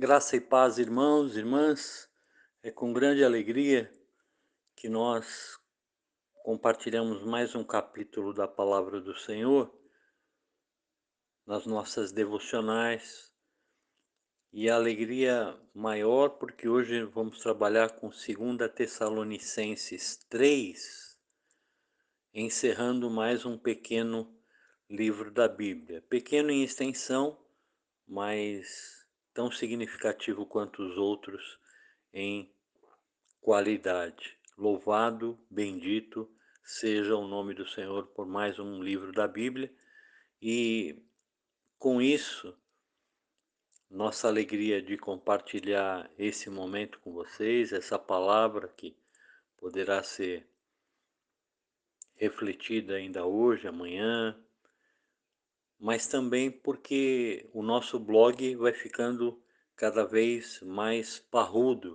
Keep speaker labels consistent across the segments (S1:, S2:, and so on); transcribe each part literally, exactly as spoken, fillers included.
S1: Graça e paz, irmãos, irmãs. É com grande alegria que nós compartilhamos mais um capítulo da palavra do Senhor nas nossas devocionais. E a alegria maior porque hoje vamos trabalhar com segunda Tessalonicenses três, encerrando mais um pequeno livro da Bíblia. Pequeno em extensão, mas tão significativo quanto os outros em qualidade. Louvado, bendito seja o nome do Senhor por mais um livro da Bíblia. E com isso, nossa alegria de compartilhar esse momento com vocês, essa palavra que poderá ser refletida ainda hoje, amanhã, mas também porque o nosso blog vai ficando cada vez mais parrudo,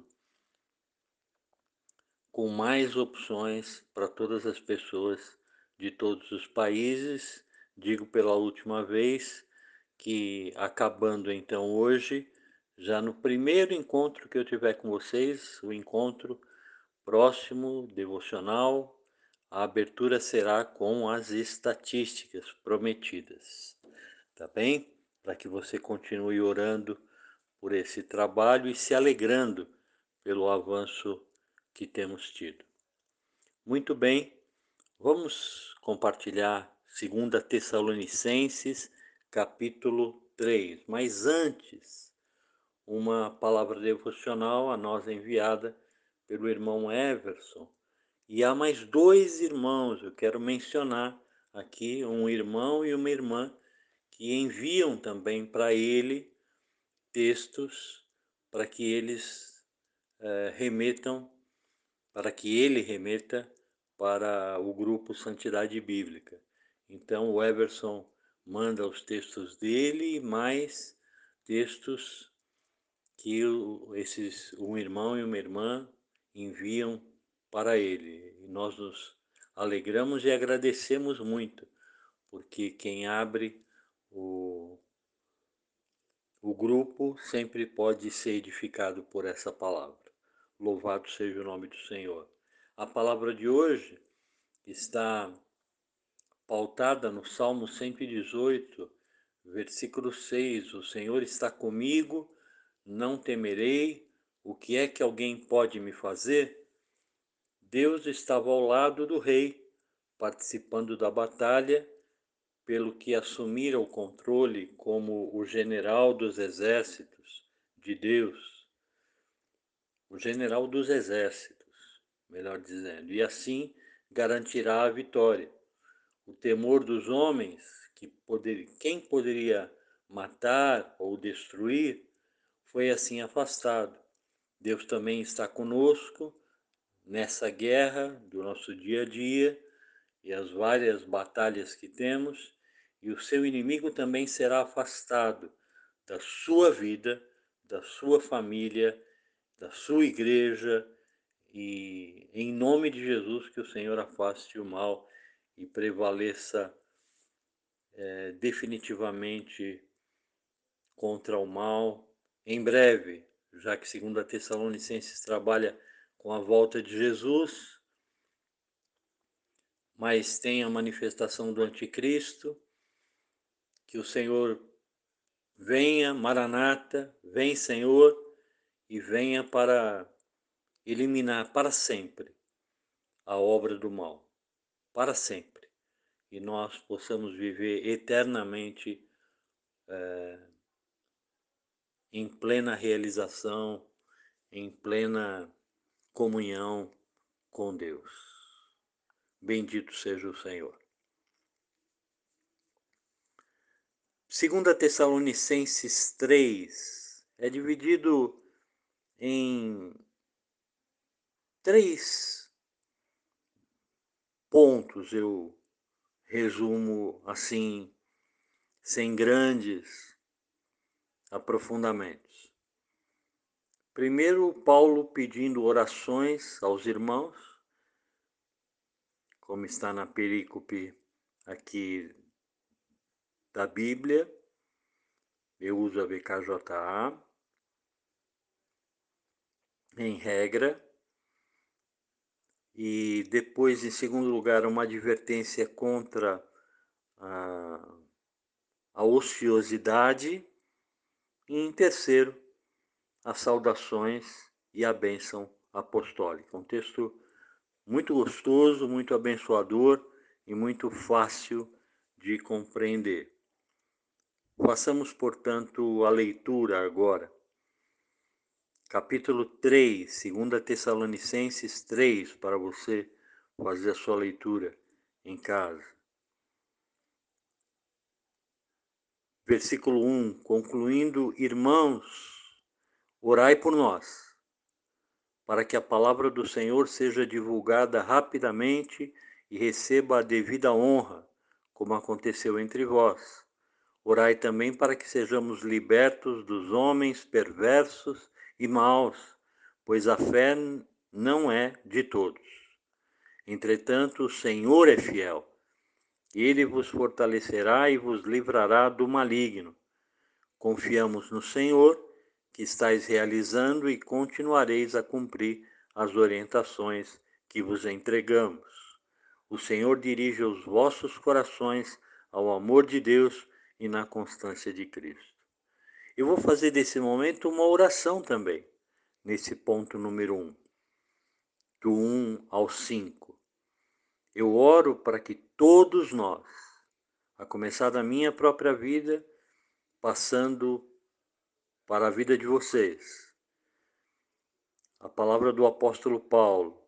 S1: com mais opções para todas as pessoas de todos os países. Digo pela última vez que, acabando então hoje, já no primeiro encontro que eu tiver com vocês, o encontro próximo, devocional, a abertura será com as estatísticas prometidas, tá bem? Para que você continue orando por esse trabalho e se alegrando pelo avanço que temos tido. Muito bem, vamos compartilhar segunda Tessalonicenses, capítulo três. Mas antes, uma palavra devocional a nós enviada pelo irmão Everson. E há mais dois irmãos, eu quero mencionar aqui, um irmão e uma irmã, que enviam também para ele textos para que eles eh, remetam, para que ele remeta para o grupo Santidade Bíblica. Então o Everson manda os textos dele e mais textos que o, esses um irmão e uma irmã enviam para ele. E nós nos alegramos e agradecemos muito, porque quem abre o, o grupo sempre pode ser edificado por essa palavra. Louvado seja o nome do Senhor. A palavra de hoje está pautada no Salmo cento e dezoito, versículo seis. O Senhor está comigo, não temerei. O que é que alguém pode me fazer? Deus estava ao lado do rei, participando da batalha, pelo que assumira o controle como o general dos exércitos de Deus, o general dos exércitos, melhor dizendo, e assim garantirá a vitória. O temor dos homens, que poder, quem poderia matar ou destruir, foi assim afastado. Deus também está conosco nessa guerra do nosso dia a dia e as várias batalhas que temos, e o seu inimigo também será afastado da sua vida, da sua família, da sua igreja, e em nome de Jesus que o Senhor afaste o mal e prevaleça é, definitivamente contra o mal em breve, já que segundo a Tessalonicenses trabalha com a volta de Jesus, mas tem a manifestação do anticristo. Que o Senhor venha, Maranata, vem Senhor, e venha para eliminar para sempre a obra do mal, para sempre, e nós possamos viver eternamente é, em plena realização, em plena comunhão com Deus. Bendito seja o Senhor. Segunda Tessalonicenses três é dividido em três pontos, eu resumo assim, sem grandes aprofundamentos. Primeiro, Paulo pedindo orações aos irmãos, como está na perícope aqui da Bíblia, eu uso a B K J A. em regra. E depois, em segundo lugar, uma advertência contra a, a ociosidade. E em terceiro, as saudações e a bênção apostólica. Um texto muito gostoso, muito abençoador e muito fácil de compreender. Façamos, portanto, a leitura agora. Capítulo três, segunda Tessalonicenses três, para você fazer a sua leitura em casa. Versículo um, concluindo: irmãos, orai por nós, para que a palavra do Senhor seja divulgada rapidamente e receba a devida honra, como aconteceu entre vós. Orai também para que sejamos libertos dos homens perversos e maus, pois a fé não é de todos. Entretanto, o Senhor é fiel. Ele vos fortalecerá e vos livrará do maligno. Confiamos no Senhor, que estáis realizando e continuareis a cumprir as orientações que vos entregamos. O Senhor dirige os vossos corações ao amor de Deus e na constância de Cristo. Eu vou fazer desse momento uma oração também, nesse ponto número um, do um ao cinco. Eu oro para que todos nós, a começar da minha própria vida, passando para a vida de vocês, a palavra do apóstolo Paulo,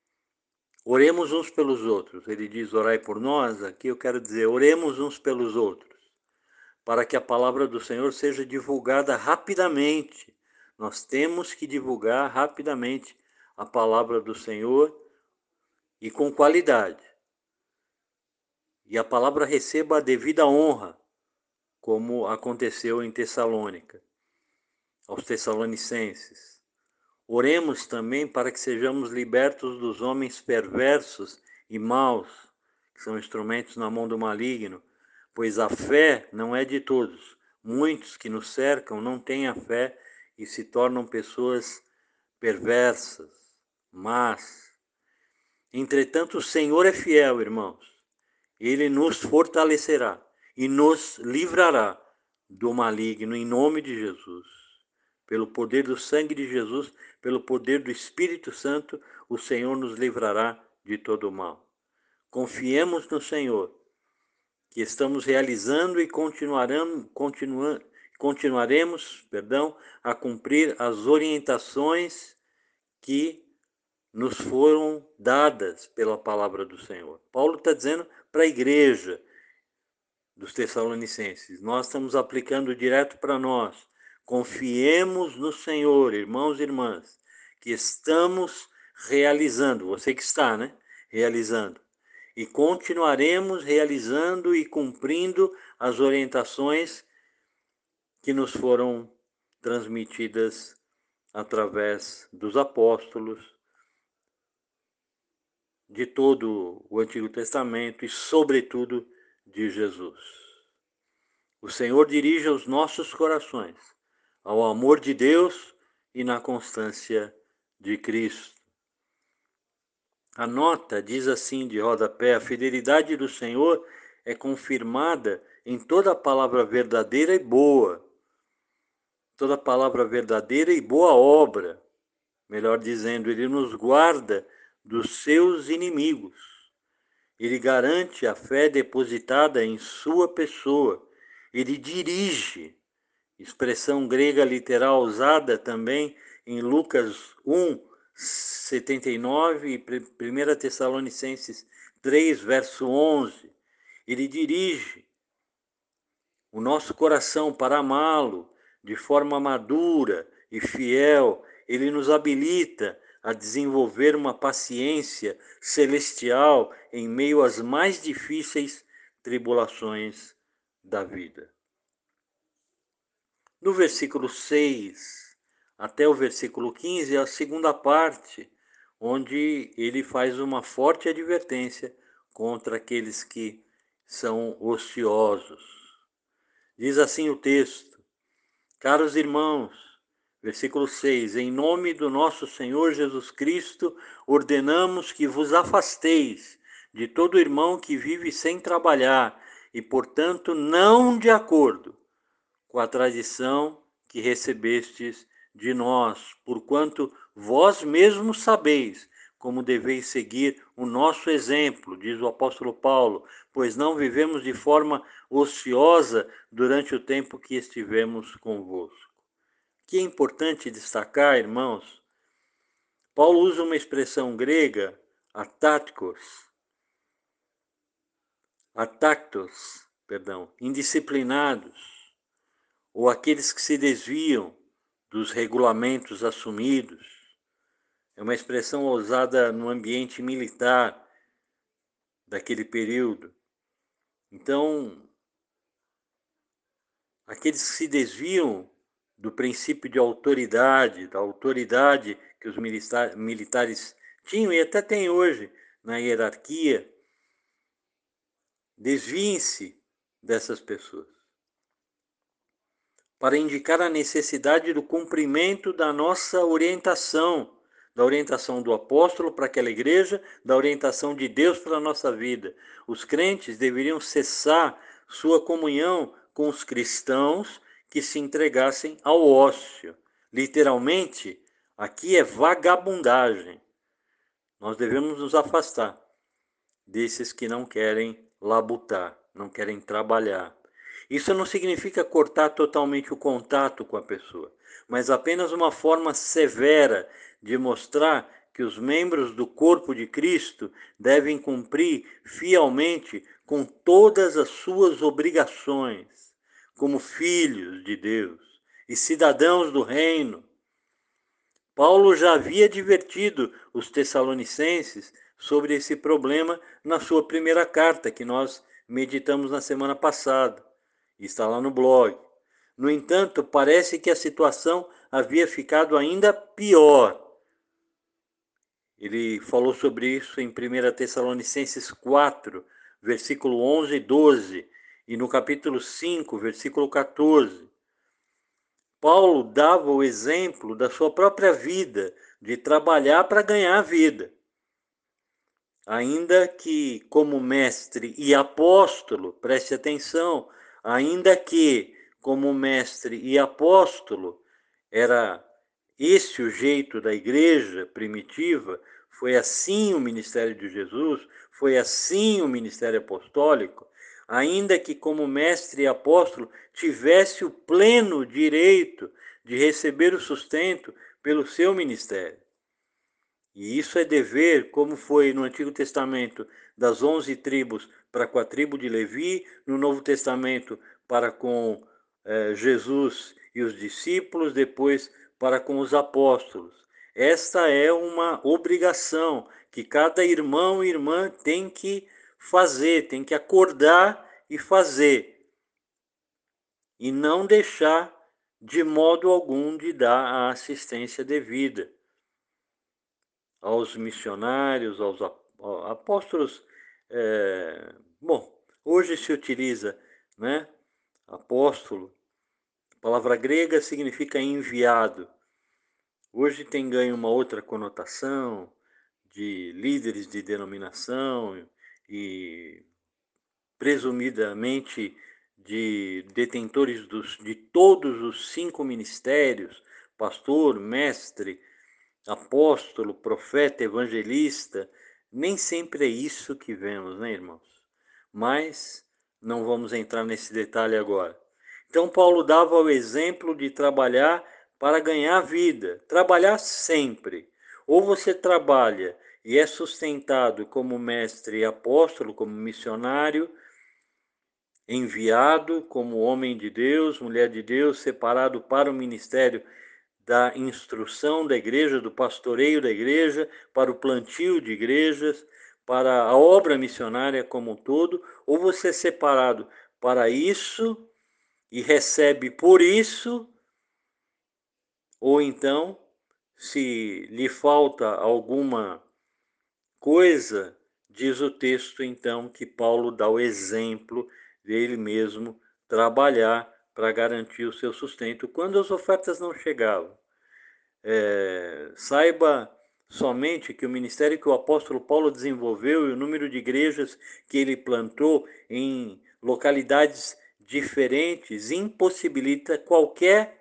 S1: oremos uns pelos outros. Ele diz, orai por nós. Aqui eu quero dizer, oremos uns pelos outros, para que a palavra do Senhor seja divulgada rapidamente. Nós temos que divulgar rapidamente a palavra do Senhor e com qualidade. E a palavra receba a devida honra, como aconteceu em Tessalônica, aos Tessalonicenses. Oremos também para que sejamos libertos dos homens perversos e maus, que são instrumentos na mão do maligno, pois a fé não é de todos. Muitos que nos cercam não têm a fé e se tornam pessoas perversas, más. Entretanto, o Senhor é fiel, irmãos. Ele nos fortalecerá e nos livrará do maligno, em nome de Jesus. Pelo poder do sangue de Jesus, pelo poder do Espírito Santo, o Senhor nos livrará de todo o mal. Confiemos no Senhor, que estamos realizando e continuaremos, continua, continuaremos perdão, a cumprir as orientações que nos foram dadas pela palavra do Senhor. Paulo está dizendo para a igreja dos Tessalonicenses, nós estamos aplicando direto para nós. Confiemos no Senhor, irmãos e irmãs, que estamos realizando, você que está, né? Realizando. E continuaremos realizando e cumprindo as orientações que nos foram transmitidas através dos apóstolos, de todo o Antigo Testamento e, sobretudo, de Jesus. O Senhor dirige os nossos corações ao amor de Deus e na constância de Cristo. A nota diz assim de rodapé: a fidelidade do Senhor é confirmada em toda palavra verdadeira e boa, toda palavra verdadeira e boa obra. Melhor dizendo, Ele nos guarda dos seus inimigos. Ele garante a fé depositada em sua pessoa. Ele dirige, expressão grega literal usada também em Lucas um, setenta e nove e primeira Tessalonicenses três, verso onze. Ele dirige o nosso coração para amá-lo de forma madura e fiel. Ele nos habilita a desenvolver uma paciência celestial em meio às mais difíceis tribulações da vida. No versículo seis até o versículo quinze é a segunda parte, onde ele faz uma forte advertência contra aqueles que são ociosos. Diz assim o texto: caros irmãos, Versículo seis: em nome do nosso Senhor Jesus Cristo, ordenamos que vos afasteis de todo irmão que vive sem trabalhar, e, portanto, não de acordo com a tradição que recebestes de nós, porquanto vós mesmos sabeis como deveis seguir o nosso exemplo, diz o apóstolo Paulo, pois não vivemos de forma ociosa durante o tempo que estivemos convosco. Que é importante destacar, irmãos, Paulo usa uma expressão grega, atáticos, atactos, perdão, indisciplinados, ou aqueles que se desviam dos regulamentos assumidos. É uma expressão usada no ambiente militar daquele período. Então, aqueles que se desviam do princípio de autoridade, da autoridade que os militares tinham e até têm hoje na hierarquia, desviem-se dessas pessoas, para indicar a necessidade do cumprimento da nossa orientação, da orientação do apóstolo para aquela igreja, da orientação de Deus para a nossa vida. Os crentes deveriam cessar sua comunhão com os cristãos que se entregassem ao ócio. Literalmente, aqui é vagabundagem. Nós devemos nos afastar desses que não querem labutar, não querem trabalhar. Isso não significa cortar totalmente o contato com a pessoa, mas apenas uma forma severa de mostrar que os membros do corpo de Cristo devem cumprir fielmente com todas as suas obrigações, como filhos de Deus e cidadãos do reino. Paulo já havia advertido os tessalonicenses sobre esse problema na sua primeira carta, que nós meditamos na semana passada. Está lá no blog. No entanto, parece que a situação havia ficado ainda pior. Ele falou sobre isso em primeira Tessalonicenses quatro, versículo onze e doze, e no capítulo cinco, versículo quatorze. Paulo dava o exemplo da sua própria vida, de trabalhar para ganhar a vida. Ainda que, como mestre e apóstolo, preste atenção, ainda que, como mestre e apóstolo, era esse o jeito da igreja primitiva, foi assim o ministério de Jesus, foi assim o ministério apostólico, ainda que como mestre e apóstolo tivesse o pleno direito de receber o sustento pelo seu ministério. E isso é dever, como foi no Antigo Testamento, das onze tribos para com a tribo de Levi, no Novo Testamento para com eh, Jesus e os discípulos, depois para com os apóstolos. Esta é uma obrigação que cada irmão e irmã tem que fazer, tem que acordar e fazer. E não deixar de modo algum de dar a assistência devida aos missionários, aos apóstolos. É, bom, hoje se utiliza, né, apóstolo, a palavra grega significa enviado. Hoje tem ganho uma outra conotação de líderes de denominação e presumidamente de detentores dos, de todos os cinco ministérios, pastor, mestre, apóstolo, profeta, evangelista. Nem sempre é isso que vemos, né, irmãos? Mas não vamos entrar nesse detalhe agora. Então, Paulo dava o exemplo de trabalhar para ganhar vida, trabalhar sempre. Ou você trabalha e é sustentado como mestre e apóstolo, como missionário, enviado como homem de Deus, mulher de Deus, separado para o ministério da instrução da igreja, do pastoreio da igreja, para o plantio de igrejas, para a obra missionária como um todo, ou você é separado para isso e recebe por isso, ou então, se lhe falta alguma coisa, diz o texto então que Paulo dá o exemplo dele mesmo trabalhar para garantir o seu sustento quando as ofertas não chegavam. É, saiba somente que o ministério que o apóstolo Paulo desenvolveu e o número de igrejas que ele plantou em localidades diferentes impossibilita qualquer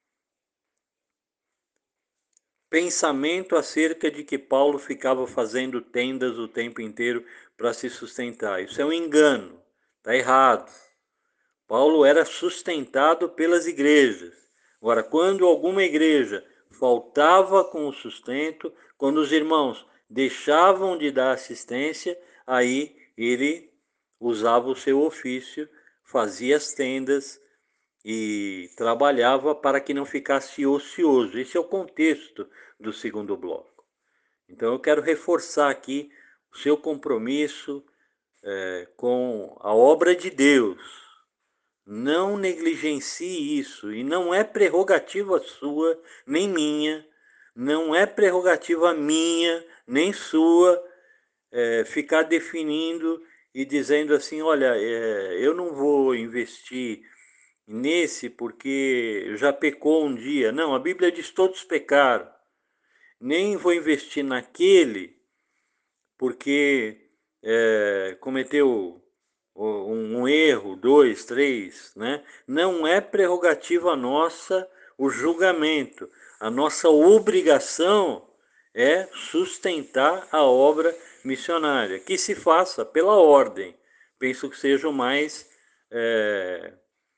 S1: pensamento acerca de que Paulo ficava fazendo tendas o tempo inteiro para se sustentar. Isso é um engano, está errado. Paulo era sustentado pelas igrejas. Agora, quando alguma igreja faltava com o sustento, quando os irmãos deixavam de dar assistência, aí ele usava o seu ofício, fazia as tendas e trabalhava para que não ficasse ocioso. Esse é o contexto do segundo bloco. Então eu quero reforçar aqui o seu compromisso é, com a obra de Deus. Não negligencie isso, e não é prerrogativa sua, nem minha, não é prerrogativa minha, nem sua, é, ficar definindo e dizendo assim, olha, é, eu não vou investir nesse porque já pecou um dia. Não, a Bíblia diz todos pecaram. Nem vou investir naquele porque é, cometeu um, um erro, dois, três, né? Não é prerrogativa nossa o julgamento. A nossa obrigação é sustentar a obra missionária, que se faça pela ordem. Penso que seja o mais é,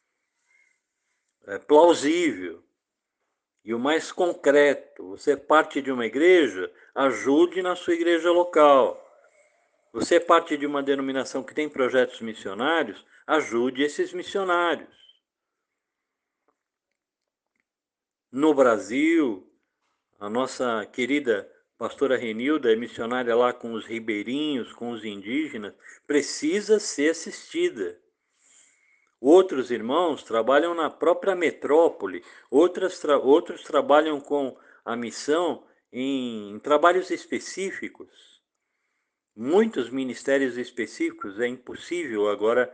S1: é, plausível e o mais concreto. Você parte de uma igreja, ajude na sua igreja local. Você é parte de uma denominação que tem projetos missionários, ajude esses missionários. No Brasil, a nossa querida pastora Renilda é missionária lá com os ribeirinhos, com os indígenas, precisa ser assistida. Outros irmãos trabalham na própria metrópole, outras tra outros trabalham com a missão em, em trabalhos específicos. Muitos ministérios específicos, é impossível agora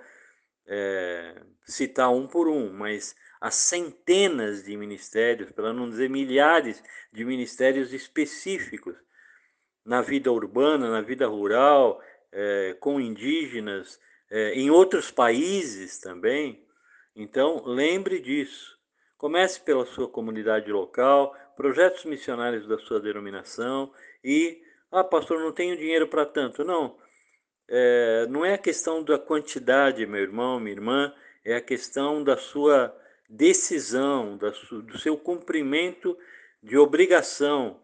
S1: é, citar um por um, mas há centenas de ministérios, para não dizer milhares de ministérios específicos na vida urbana, na vida rural, é, com indígenas, é, em outros países também. Então, lembre disso. Comece pela sua comunidade local, projetos missionários da sua denominação e, ah, pastor, não tenho dinheiro para tanto. Não, é, não é a questão da quantidade, meu irmão, minha irmã, é a questão da sua decisão, da su, do seu cumprimento de obrigação.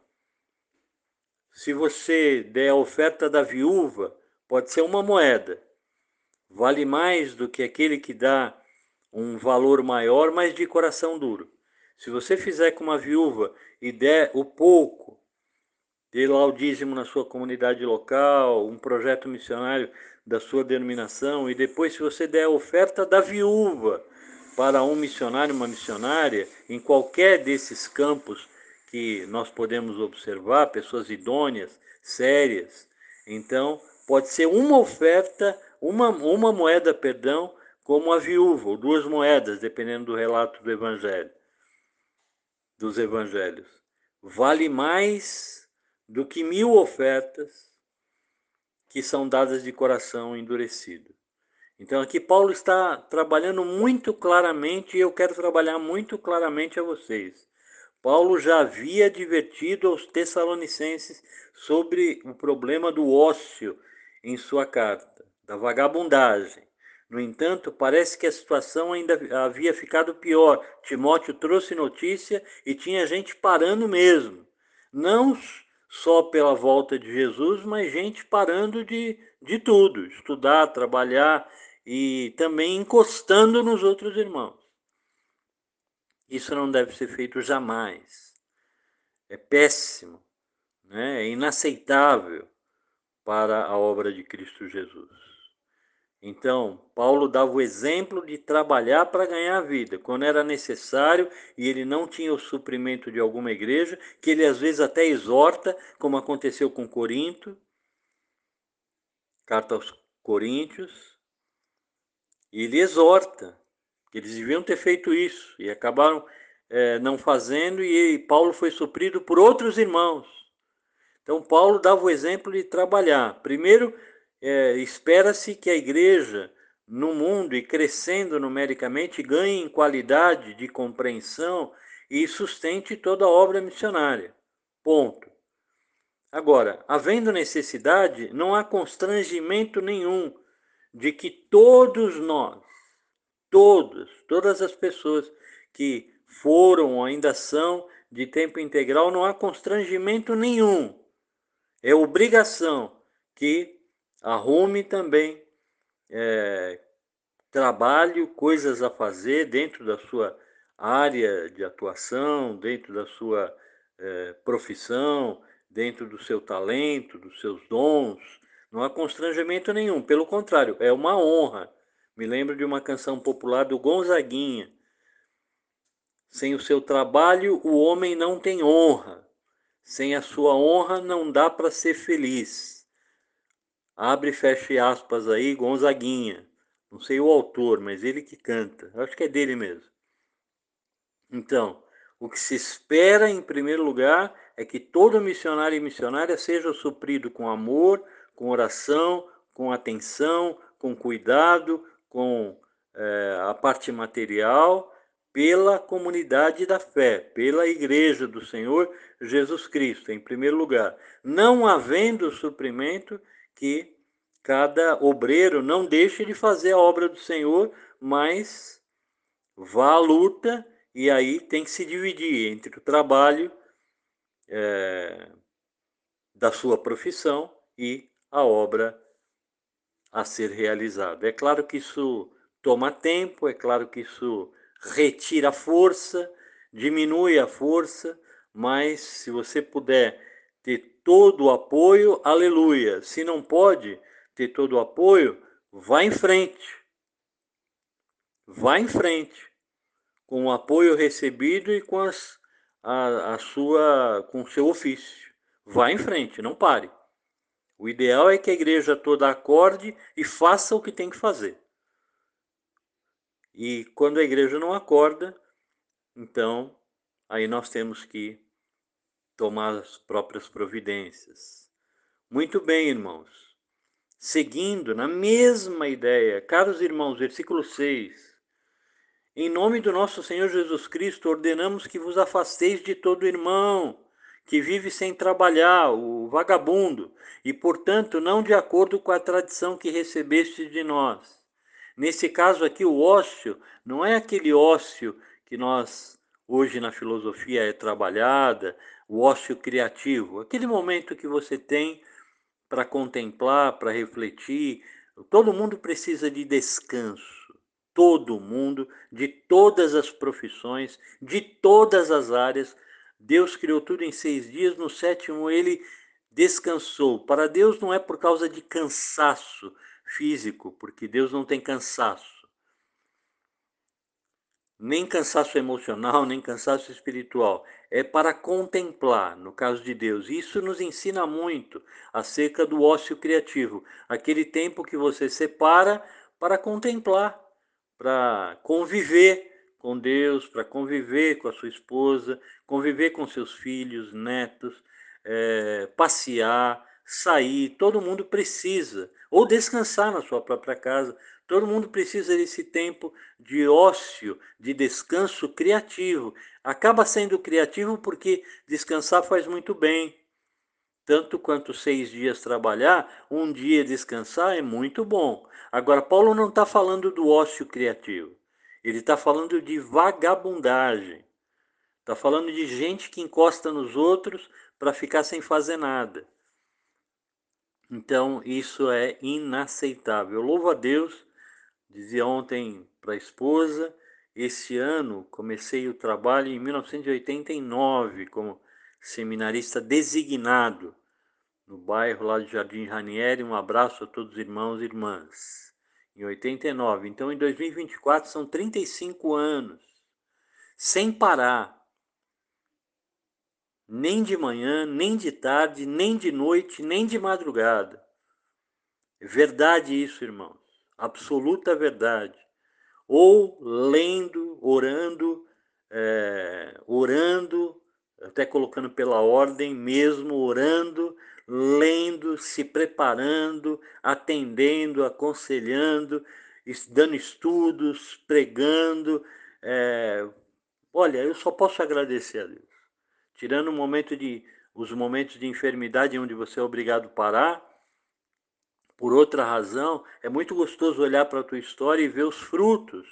S1: Se você der a oferta da viúva, pode ser uma moeda, vale mais do que aquele que dá um valor maior, mas de coração duro. Se você fizer com uma viúva e der o pouco, dê lá o dízimo na sua comunidade local, um projeto missionário da sua denominação, e depois, se você der a oferta da viúva para um missionário, uma missionária, em qualquer desses campos que nós podemos observar, pessoas idôneas, sérias, então pode ser uma oferta, uma, uma moeda, perdão, como a viúva, ou duas moedas, dependendo do relato do evangelho, dos evangelhos. Vale mais do que mil ofertas que são dadas de coração endurecido. Então aqui Paulo está trabalhando muito claramente, e eu quero trabalhar muito claramente a vocês. Paulo já havia advertido aos Tessalonicenses sobre o problema do ócio em sua carta, da vagabundagem. No entanto, parece que a situação ainda havia ficado pior. Timóteo trouxe notícia e tinha gente parando mesmo. Não só pela volta de Jesus, mas gente parando de, de tudo, estudar, trabalhar e também encostando nos outros irmãos. Isso não deve ser feito jamais. É péssimo, né? É inaceitável para a obra de Cristo Jesus. Então, Paulo dava o exemplo de trabalhar para ganhar a vida, quando era necessário e ele não tinha o suprimento de alguma igreja, que ele às vezes até exorta, como aconteceu com Corinto, carta aos Coríntios, e ele exorta, que eles deviam ter feito isso, e acabaram é, não fazendo, e Paulo foi suprido por outros irmãos. Então, Paulo dava o exemplo de trabalhar. Primeiro, é, espera-se que a igreja, no mundo e crescendo numericamente, ganhe em qualidade de compreensão e sustente toda a obra missionária. Ponto. Agora, havendo necessidade, não há constrangimento nenhum de que todos nós, todos, todas as pessoas que foram ou ainda são de tempo integral, não há constrangimento nenhum. É obrigação que arrume também é, trabalho, coisas a fazer dentro da sua área de atuação, dentro da sua é, profissão, dentro do seu talento, dos seus dons. Não há constrangimento nenhum, pelo contrário, é uma honra. Me lembro de uma canção popular do Gonzaguinha. Sem o seu trabalho, o homem não tem honra. Sem a sua honra, não dá para ser feliz. Abre e fecha aspas aí, Gonzaguinha. Não sei o autor, mas ele que canta. Acho que é dele mesmo. Então, o que se espera, em primeiro lugar, é que todo missionário e missionária seja suprido com amor, com oração, com atenção, com cuidado, com é, a parte material, pela comunidade da fé, pela igreja do Senhor Jesus Cristo, em primeiro lugar. Não havendo suprimento, que cada obreiro não deixe de fazer a obra do Senhor, mas vá à luta, e aí tem que se dividir entre o trabalho é, da sua profissão e a obra a ser realizada. É claro que isso toma tempo, é claro que isso retira força, diminui a força, mas se você puder ter todo o apoio, aleluia. Se não pode ter todo o apoio, vá em frente. Vá em frente, com o apoio recebido e com as, a, a sua, com o seu ofício. Vá em frente, não pare. O ideal é que a igreja toda acorde e faça o que tem que fazer. E quando a igreja não acorda, então aí nós temos que tomar as próprias providências. Muito bem, irmãos. Seguindo na mesma ideia, caros irmãos, versículo seis. Em nome do nosso Senhor Jesus Cristo, ordenamos que vos afasteis de todo irmão que vive sem trabalhar, o vagabundo, e, portanto, não de acordo com a tradição que recebeste de nós. Nesse caso aqui, o ócio não é aquele ócio que nós, hoje na filosofia, é trabalhada, o ócio criativo, aquele momento que você tem para contemplar, para refletir. Todo mundo precisa de descanso. Todo mundo, de todas as profissões, de todas as áreas. Deus criou tudo em seis dias, no sétimo ele descansou. Para Deus não é por causa de cansaço físico, porque Deus não tem cansaço. Nem cansaço emocional, nem cansaço espiritual. É para contemplar, no caso de Deus. Isso nos ensina muito acerca do ócio criativo. Aquele tempo que você separa para contemplar, para conviver com Deus, para conviver com a sua esposa, conviver com seus filhos, netos, é, passear, sair. Todo mundo precisa. Ou descansar na sua própria casa. Todo mundo precisa desse tempo de ócio, de descanso criativo. Acaba sendo criativo porque descansar faz muito bem. Tanto quanto seis dias trabalhar, um dia descansar é muito bom. Agora, Paulo não está falando do ócio criativo. Ele está falando de vagabundagem. Está falando de gente que encosta nos outros para ficar sem fazer nada. Então, isso é inaceitável. Eu louvo a Deus. Dizia ontem para a esposa, esse ano comecei o trabalho em mil novecentos e oitenta e nove como seminarista designado no bairro lá de Jardim Ranieri. Um abraço a todos os irmãos e irmãs. Em oitenta e nove. Então, em dois mil e vinte e quatro são trinta e cinco anos, sem parar. Nem de manhã, nem de tarde, nem de noite, nem de madrugada. É verdade isso, irmãos. Absoluta verdade. Ou lendo, orando, é, orando, até colocando pela ordem mesmo, orando, lendo, se preparando, atendendo, aconselhando, dando estudos, pregando. É, olha, eu só posso agradecer a Deus. Tirando o momento de, os momentos de enfermidade onde você é obrigado a parar, por outra razão, é muito gostoso olhar para a tua história e ver os frutos.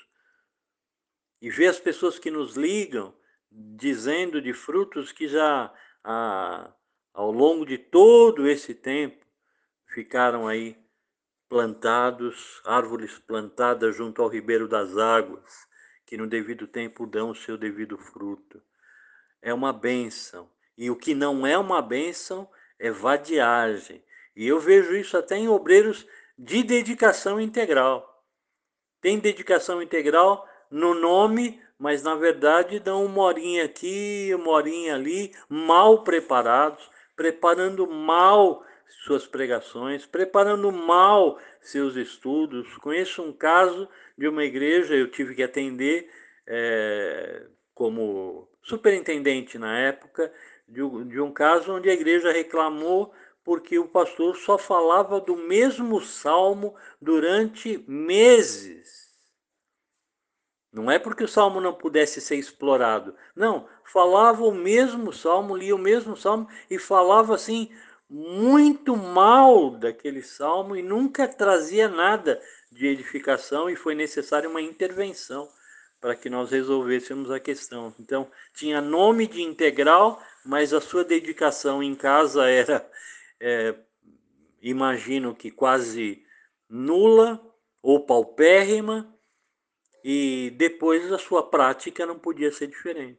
S1: E ver as pessoas que nos ligam, dizendo de frutos que já, ah, ao longo de todo esse tempo, ficaram aí plantados, árvores plantadas junto ao ribeiro das águas, que no devido tempo dão o seu devido fruto. É uma bênção. E o que não é uma bênção é vadiagem. E eu vejo isso até em obreiros de dedicação integral. Tem dedicação integral no nome, mas na verdade dão uma horinha aqui, uma horinha ali, mal preparados, preparando mal suas pregações, preparando mal seus estudos. Conheço um caso de uma igreja, eu tive que atender é, como superintendente na época, de um, de um caso onde a igreja reclamou porque o pastor só falava do mesmo salmo durante meses. Não é porque o salmo não pudesse ser explorado. Não, falava o mesmo salmo, lia o mesmo salmo e falava assim muito mal daquele salmo e nunca trazia nada de edificação, e foi necessária uma intervenção para que nós resolvêssemos a questão. Então, tinha nome de integral, mas a sua dedicação em casa era, é, imagino que quase nula ou paupérrima, e depois a sua prática não podia ser diferente.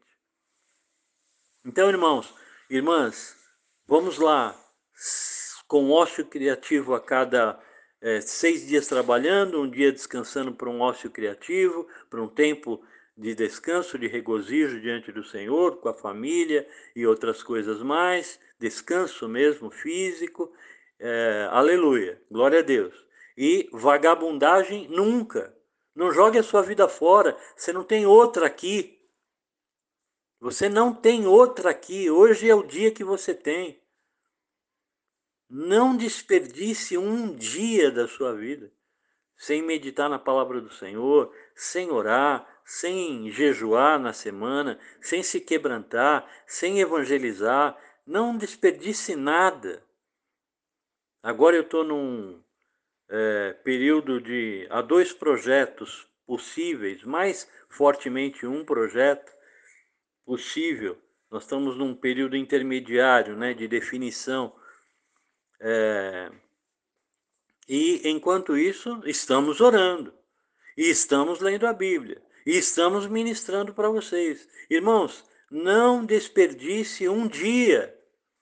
S1: Então, irmãos, irmãs, vamos lá, com ócio criativo a cada é, seis dias trabalhando, um dia descansando para um ócio criativo, para um tempo de descanso, de regozijo diante do Senhor, com a família e outras coisas mais, descanso mesmo físico, é, aleluia, glória a Deus. E vagabundagem nunca. Não jogue a sua vida fora, você não tem outra aqui. Você não tem outra aqui. Hoje é o dia que você tem. Não desperdice um dia da sua vida sem meditar na palavra do Senhor, sem orar, sem jejuar na semana, sem se quebrantar, sem evangelizar. Não desperdice nada. Agora eu estou num é, período de... Há dois projetos possíveis, mais fortemente um projeto possível. Nós estamos num período intermediário, né, de definição. É, e, enquanto isso, estamos orando. E estamos lendo a Bíblia. E estamos ministrando para vocês. Irmãos, não desperdice um dia.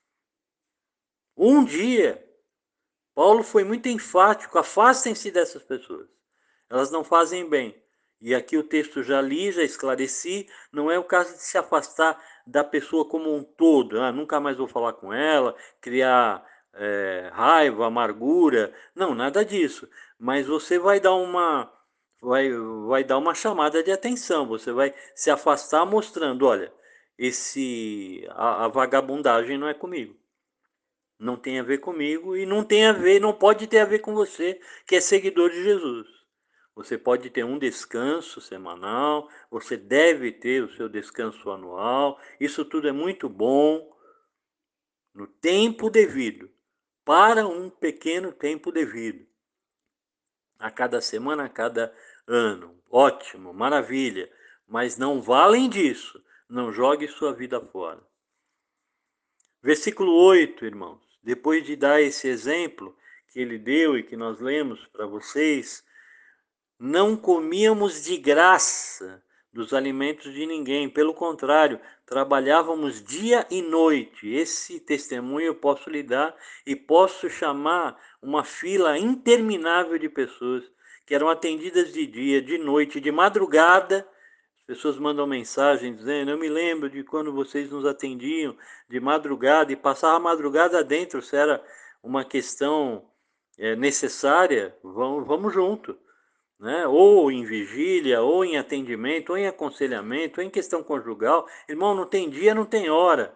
S1: Um dia. Paulo foi muito enfático. Afastem-se dessas pessoas. Elas não fazem bem. E aqui o texto já li, já esclareci. Não é o caso de se afastar da pessoa como um todo. Ah, nunca mais vou falar com ela, criar é, raiva, amargura. Não, nada disso. Mas você vai dar uma... Vai, vai dar uma chamada de atenção. Você vai se afastar mostrando, olha, esse, a, a vagabundagem não é comigo. Não tem a ver comigo e não tem a ver, não pode ter a ver com você, que é seguidor de Jesus. Você pode ter um descanso semanal, você deve ter o seu descanso anual. Isso tudo é muito bom, no tempo devido, para um pequeno tempo devido. A cada semana, a cada ano. Ótimo, maravilha. Mas não valem disso. Não jogue sua vida fora. Versículo oito, irmãos. Depois de dar esse exemplo que ele deu e que nós lemos para vocês, não comíamos de graça dos alimentos de ninguém. Pelo contrário, trabalhávamos dia e noite. Esse testemunho eu posso lhe dar e posso chamar uma fila interminável de pessoas que eram atendidas de dia, de noite, de madrugada. As pessoas mandam mensagem dizendo, eu me lembro de quando vocês nos atendiam de madrugada, e passava a madrugada dentro, se era uma questão é, necessária, vamos, vamos junto. né? Ou em vigília, ou em atendimento, ou em aconselhamento, ou em questão conjugal. Irmão, não tem dia, não tem hora.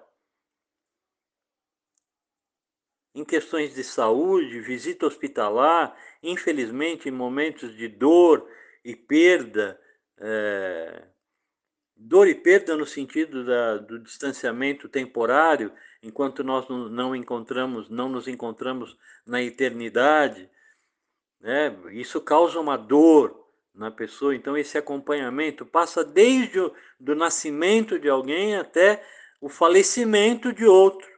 S1: Em questões de saúde, visita hospitalar, infelizmente em momentos de dor e perda, é, dor e perda no sentido da, do distanciamento temporário, enquanto nós não, não encontramos, não nos encontramos na eternidade, né? Isso causa uma dor na pessoa. Então esse acompanhamento passa desde o do nascimento de alguém até o falecimento de outro.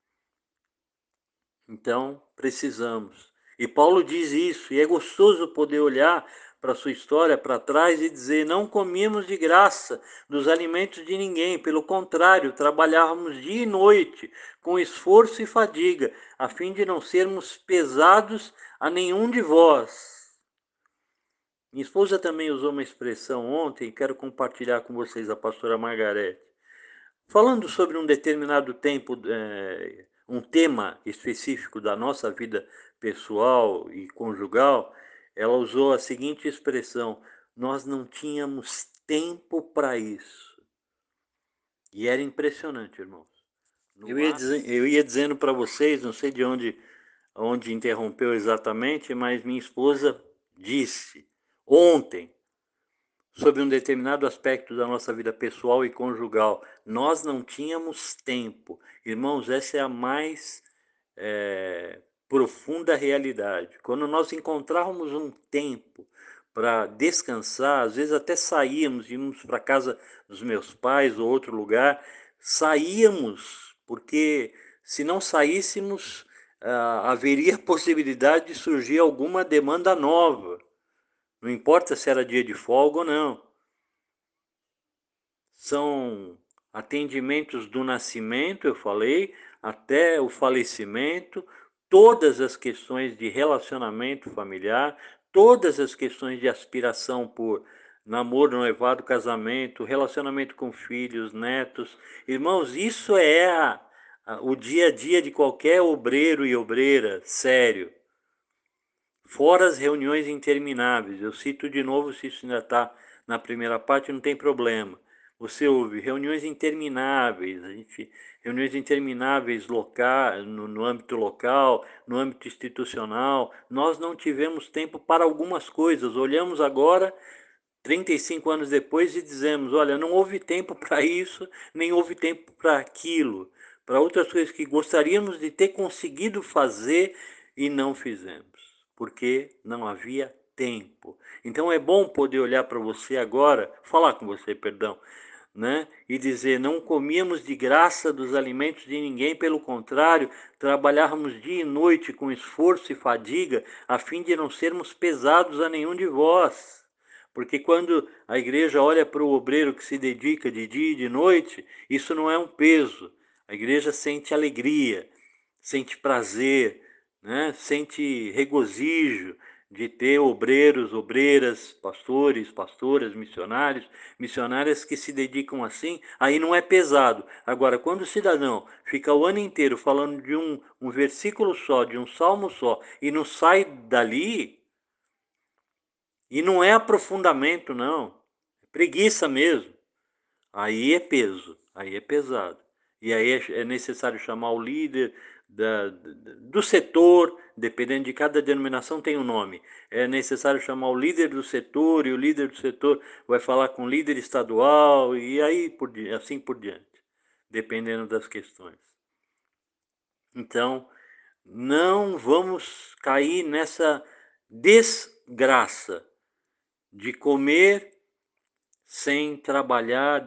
S1: Então, precisamos. E Paulo diz isso, e é gostoso poder olhar para a sua história para trás e dizer: não comíamos de graça dos alimentos de ninguém, pelo contrário, trabalhávamos dia e noite, com esforço e fadiga, a fim de não sermos pesados a nenhum de vós. Minha esposa também usou uma expressão ontem, quero compartilhar com vocês, a pastora Margarete. Falando sobre um determinado tempo, é, um tema específico da nossa vida pessoal e conjugal, ela usou a seguinte expressão: nós não tínhamos tempo para isso. E era impressionante, irmãos. Eu ia, dizer, eu ia dizendo para vocês, não sei de onde, onde interrompeu exatamente, mas minha esposa disse ontem, sobre um determinado aspecto da nossa vida pessoal e conjugal. Nós não tínhamos tempo. Irmãos, essa é a mais é, profunda realidade. Quando nós encontrávamos um tempo para descansar, às vezes até saíamos, íamos para a casa dos meus pais ou outro lugar, saíamos, porque se não saíssemos, ah, haveria possibilidade de surgir alguma demanda nova. Não importa se era dia de folga ou não. São atendimentos do nascimento, eu falei, até o falecimento, todas as questões de relacionamento familiar, todas as questões de aspiração por namoro, noivado, casamento, relacionamento com filhos, netos. Irmãos, isso é a, a, o dia a dia de qualquer obreiro e obreira sério. Fora as reuniões intermináveis. Eu cito de novo, se isso ainda está na primeira parte, não tem problema. Você ouve reuniões intermináveis, a gente, reuniões intermináveis local, no, no âmbito local, no âmbito institucional. Nós não tivemos tempo para algumas coisas. Olhamos agora, trinta e cinco anos depois, e dizemos: olha, não houve tempo para isso, nem houve tempo para aquilo, para outras coisas que gostaríamos de ter conseguido fazer e não fizemos, porque não havia tempo. Então é bom poder olhar para você agora, falar com você, perdão, né? E dizer: não comíamos de graça dos alimentos de ninguém, pelo contrário, trabalhávamos dia e noite com esforço e fadiga, a fim de não sermos pesados a nenhum de vós. Porque quando a igreja olha para o obreiro que se dedica de dia e de noite, isso não é um peso. A igreja sente alegria, sente prazer, né? Sente regozijo de ter obreiros, obreiras, pastores, pastoras, missionários, missionárias que se dedicam assim. Aí não é pesado. Agora, quando o cidadão fica o ano inteiro falando de um, um versículo só, de um salmo só, e não sai dali, e não é aprofundamento, não, é preguiça mesmo, aí é peso, aí é pesado. E aí é necessário chamar o líder da, do setor, dependendo de cada denominação tem um nome. É necessário chamar o líder do setor, e o líder do setor vai falar com o líder estadual, e aí por, assim por diante, dependendo das questões. Então, não vamos cair nessa desgraça de comer sem trabalhar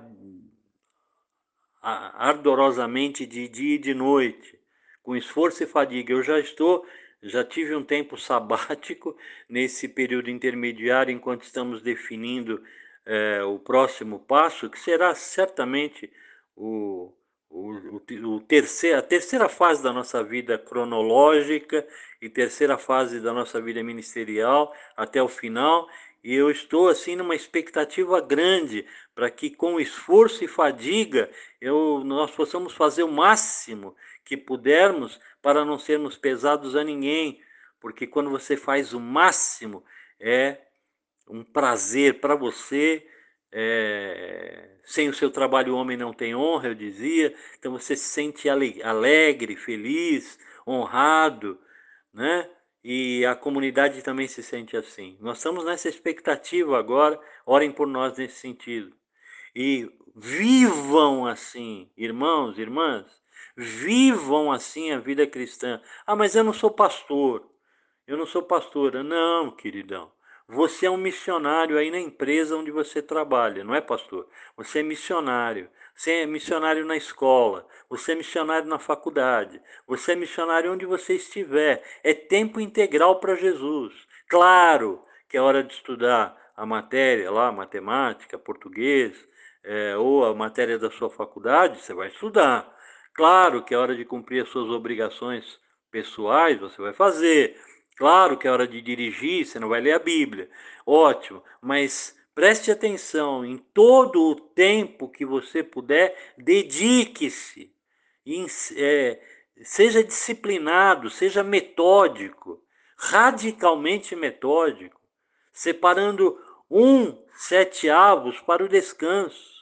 S1: ardorosamente de dia e de noite, com esforço e fadiga. Eu já estou, já tive um tempo sabático nesse período intermediário, enquanto estamos definindo é, o próximo passo, que será certamente o, o, o, o terceiro, a terceira fase da nossa vida cronológica e terceira fase da nossa vida ministerial até o final. E eu estou assim numa expectativa grande para que, com esforço e fadiga, eu, nós possamos fazer o máximo que pudermos para não sermos pesados a ninguém, porque quando você faz o máximo, é um prazer para você. É, sem o seu trabalho o homem não tem honra, eu dizia. Então você se sente alegre, feliz, honrado, né? E a comunidade também se sente assim. Nós estamos nessa expectativa agora, orem por nós nesse sentido. E vivam assim, irmãos, irmãs, vivam assim a vida cristã. Ah, mas eu não sou pastor, eu não sou pastora. Não, queridão. Você é um missionário aí na empresa onde você trabalha, não é, pastor? Você é missionário. Você é missionário na escola. Você é missionário na faculdade. Você é missionário onde você estiver. É tempo integral para Jesus. Claro que é hora de estudar a matéria lá, matemática, português, é, ou a matéria da sua faculdade, você vai estudar. Claro que é hora de cumprir as suas obrigações pessoais, você vai fazer. Claro que é hora de dirigir, você não vai ler a Bíblia. Ótimo, mas preste atenção, em todo o tempo que você puder, dedique-se. É, seja disciplinado, seja metódico, radicalmente metódico, separando um sete avos para o descanso.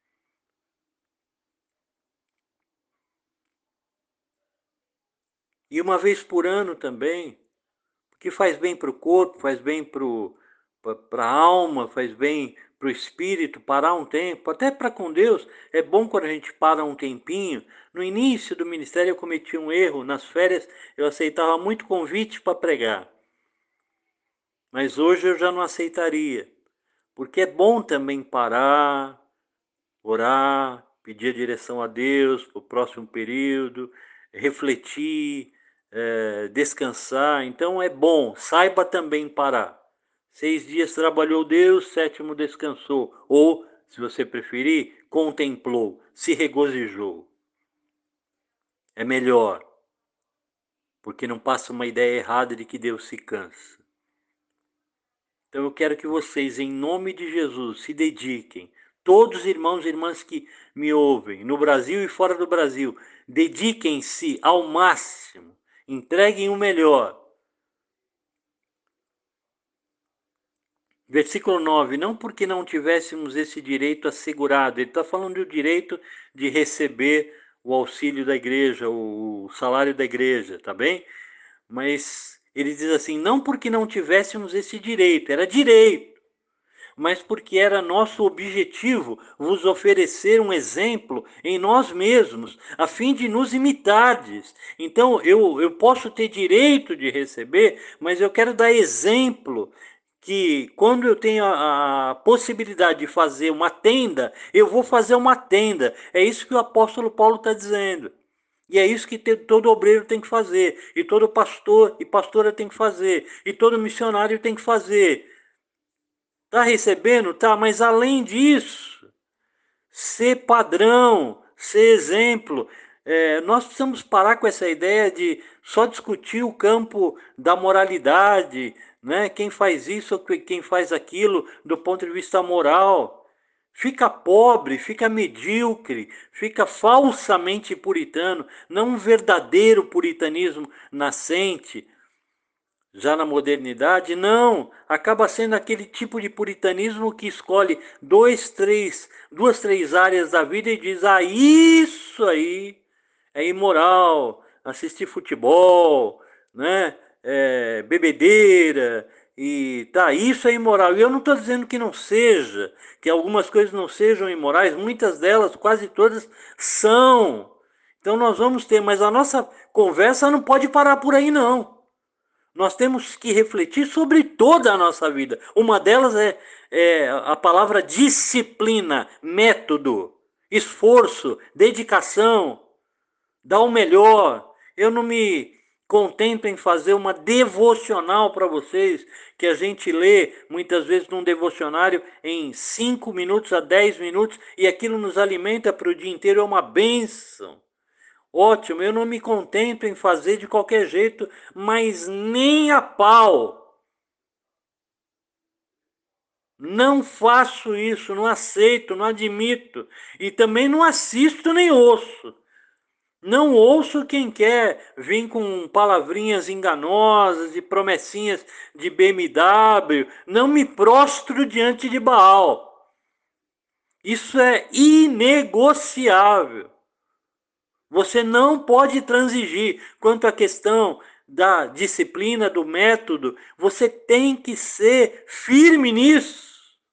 S1: E uma vez por ano também, que faz bem para o corpo, faz bem para a alma, faz bem para o espírito, parar um tempo, até para com Deus. É bom quando a gente para um tempinho. No início do ministério eu cometi um erro, nas férias eu aceitava muito convite para pregar, mas hoje eu já não aceitaria, porque é bom também parar, orar, pedir a direção a Deus para o próximo período, refletir, é, descansar. Então é bom, saiba também parar. Seis dias trabalhou Deus, sétimo descansou. Ou, se você preferir, contemplou, se regozijou. É melhor, porque não passa uma ideia errada de que Deus se cansa. Então eu quero que vocês, em nome de Jesus, se dediquem. Todos os irmãos e irmãs que me ouvem, no Brasil e fora do Brasil, dediquem-se ao máximo. Entreguem o melhor. Versículo nove, não porque não tivéssemos esse direito assegurado, ele está falando do direito de receber o auxílio da igreja, o salário da igreja, tá bem? Mas ele diz assim, não porque não tivéssemos esse direito, era direito, mas porque era nosso objetivo vos oferecer um exemplo em nós mesmos, a fim de nos imitardes. Então, eu, eu posso ter direito de receber, mas eu quero dar exemplo que quando eu tenho a, a possibilidade de fazer uma tenda, eu vou fazer uma tenda. É isso que o apóstolo Paulo está dizendo. E é isso que todo obreiro tem que fazer, e todo pastor e pastora tem que fazer, e todo missionário tem que fazer. Tá recebendo? Tá, mas além disso, ser padrão, ser exemplo. É, nós precisamos parar com essa ideia de só discutir o campo da moralidade, né? Quem faz isso ou quem faz aquilo do ponto de vista moral. Fica pobre, fica medíocre, fica falsamente puritano, não um verdadeiro puritanismo nascente, já na modernidade, não. Acaba sendo aquele tipo de puritanismo que escolhe dois, três, duas, três áreas da vida e diz: ah, isso aí é imoral, assistir futebol, né? É, bebedeira, e tá, isso é imoral. E eu não estou dizendo que não seja, que algumas coisas não sejam imorais, muitas delas, quase todas, são. Então nós vamos ter, mas a nossa conversa não pode parar por aí, não. Nós temos que refletir sobre toda a nossa vida. Uma delas é, é a palavra disciplina, método, esforço, dedicação, dar o melhor. Eu não me contento em fazer uma devocional para vocês, que a gente lê muitas vezes num devocionário em cinco minutos a dez minutos, e aquilo nos alimenta para o dia inteiro, é uma bênção. Ótimo, eu não me contento em fazer de qualquer jeito, mas nem a pau. Não faço isso, não aceito, não admito. E também não assisto nem ouço. Não ouço quem quer vir com palavrinhas enganosas e promessinhas de B M W. Não me prostro diante de Baal. Isso é inegociável. Você não pode transigir quanto à questão da disciplina, do método. Você tem que ser firme nisso.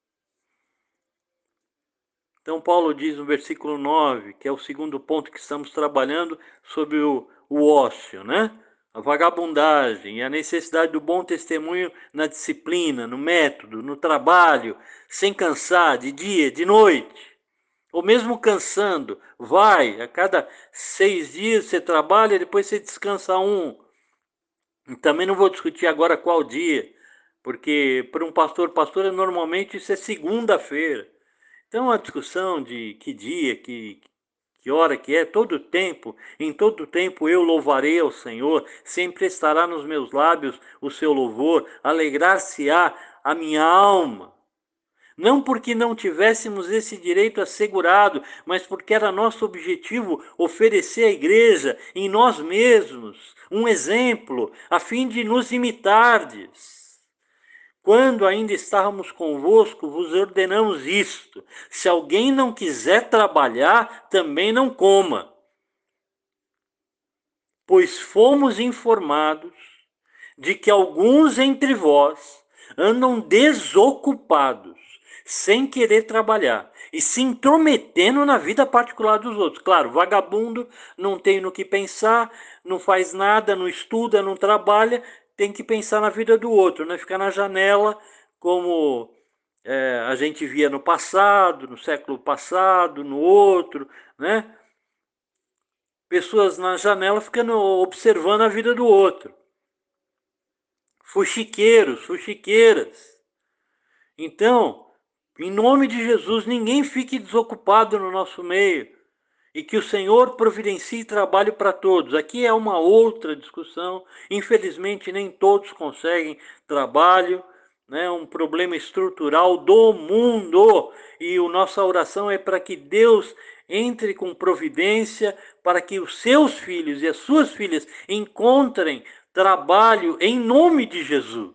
S1: Então, Paulo diz no versículo nove, que é o segundo ponto que estamos trabalhando, sobre o, o ócio, né? A vagabundagem e a necessidade do bom testemunho na disciplina, no método, no trabalho, sem cansar, de dia, de noite. Ou mesmo cansando, vai, a cada seis dias você trabalha, depois você descansa um. E também não vou discutir agora qual dia, porque para um pastor, pastor, normalmente isso é segunda-feira. Então a discussão de que dia, que, que hora que é, todo tempo, em todo tempo eu louvarei ao Senhor, sempre estará nos meus lábios o seu louvor, alegrar-se-á a minha alma. Não porque não tivéssemos esse direito assegurado, mas porque era nosso objetivo oferecer à igreja, em nós mesmos, um exemplo, a fim de nos imitardes. Quando ainda estávamos convosco, vos ordenamos isto: se alguém não quiser trabalhar, também não coma. Pois fomos informados de que alguns entre vós andam desocupados, sem querer trabalhar e se intrometendo na vida particular dos outros. Claro, vagabundo, não tem no que pensar, não faz nada, não estuda, não trabalha, tem que pensar na vida do outro, né? Ficar na janela, como é, a gente via no passado, no século passado, no outro, né? Pessoas na janela ficando observando a vida do outro. Fuxiqueiros, fuxiqueiras. Então, em nome de Jesus, ninguém fique desocupado no nosso meio. E que o Senhor providencie trabalho para todos. Aqui é uma outra discussão. Infelizmente, nem todos conseguem trabalho. É um problema estrutural do mundo. E a nossa oração é para que Deus entre com providência para que os seus filhos e as suas filhas encontrem trabalho em nome de Jesus.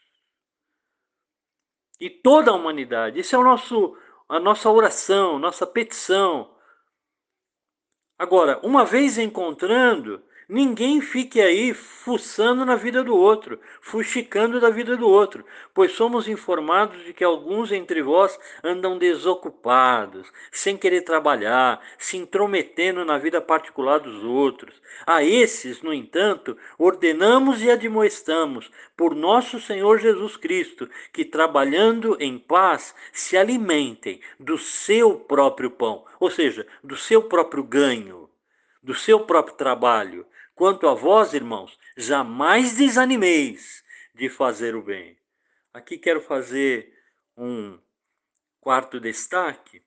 S1: E toda a humanidade. Isso é o nosso, a nossa oração, nossa petição. Agora, uma vez encontrando, ninguém fique aí fuçando na vida do outro, fuxicando da vida do outro, pois somos informados de que alguns entre vós andam desocupados, sem querer trabalhar, se intrometendo na vida particular dos outros. A esses, no entanto, ordenamos e admoestamos, por nosso Senhor Jesus Cristo, que trabalhando em paz se alimentem do seu próprio pão, ou seja, do seu próprio ganho, do seu próprio trabalho. Quanto a vós, irmãos, jamais desanimeis de fazer o bem. Aqui quero fazer um quarto destaque.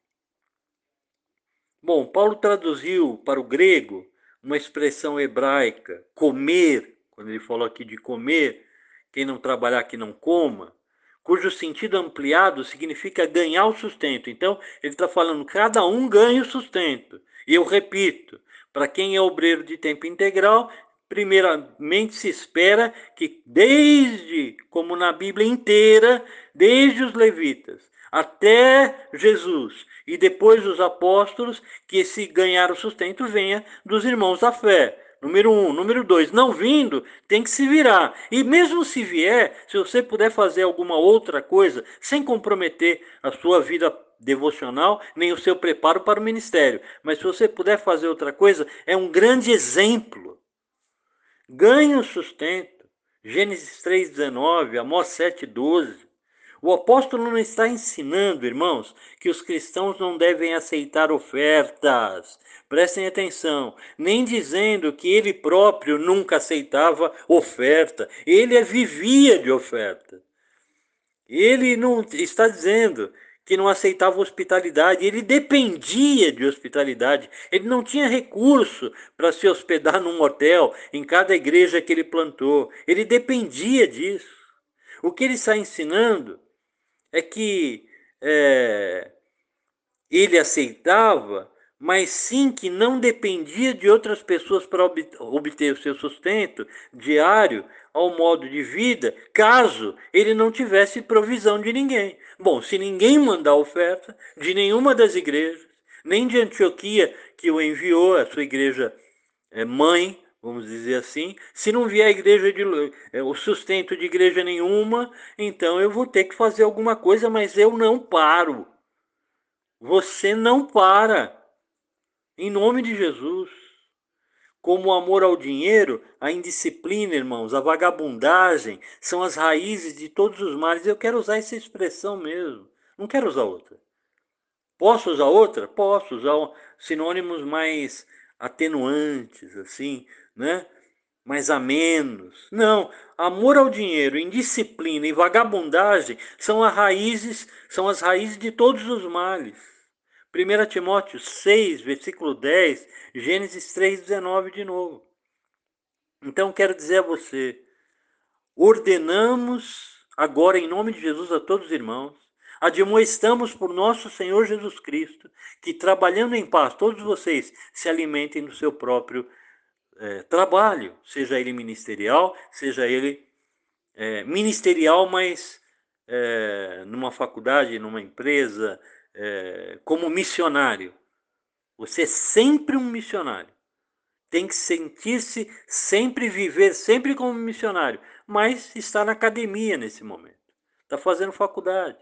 S1: Bom, Paulo traduziu para o grego uma expressão hebraica, comer, quando ele falou aqui de comer, quem não trabalhar que não coma, cujo sentido ampliado significa ganhar o sustento. Então, ele está falando, cada um ganha o sustento. E eu repito, para quem é obreiro de tempo integral, primeiramente se espera que desde, como na Bíblia inteira, desde os levitas até Jesus e depois os apóstolos, que esse ganhar o sustento venha dos irmãos da fé. Número um. Número dois, não vindo, tem que se virar. E mesmo se vier, se você puder fazer alguma outra coisa, sem comprometer a sua vida devocional, nem o seu preparo para o ministério. Mas se você puder fazer outra coisa, é um grande exemplo. Ganhe o sustento. Gênesis três, dezenove, Amós sete, doze. O apóstolo não está ensinando, irmãos, que os cristãos não devem aceitar ofertas. Prestem atenção. Nem dizendo que ele próprio nunca aceitava oferta. Ele vivia de oferta. Ele não está dizendo que não aceitava hospitalidade, ele dependia de hospitalidade, ele não tinha recurso para se hospedar num hotel em cada igreja que ele plantou, ele dependia disso. O que ele está ensinando é que é, ele aceitava mas sim que não dependia de outras pessoas para obter o seu sustento diário ao modo de vida, caso ele não tivesse provisão de ninguém. Bom, se ninguém mandar oferta de nenhuma das igrejas, nem de Antioquia, que o enviou, a sua igreja é, mãe, vamos dizer assim, se não vier a igreja de, é, o sustento de igreja nenhuma, então eu vou ter que fazer alguma coisa, mas eu não paro. Você não para. Em nome de Jesus. Como o amor ao dinheiro, a indisciplina, irmãos, a vagabundagem, são as raízes de todos os males. Eu quero usar essa expressão mesmo. Não quero usar outra. Posso usar outra? Posso usar sinônimos mais atenuantes, assim, né? Mais amenos. Não, amor ao dinheiro, indisciplina e vagabundagem são as raízes, são as raízes de todos os males. primeira Timóteo seis, versículo dez, Gênesis três, dezenove de novo. Então quero dizer a você, ordenamos agora em nome de Jesus a todos os irmãos, admoestamos por nosso Senhor Jesus Cristo, que trabalhando em paz, todos vocês se alimentem do seu próprio é, trabalho, seja ele ministerial, seja ele é, ministerial, mas é, numa faculdade, numa empresa, é, como missionário. Você é sempre um missionário. Tem que sentir-se sempre, viver sempre como missionário, mas está na academia nesse momento. Está fazendo faculdade.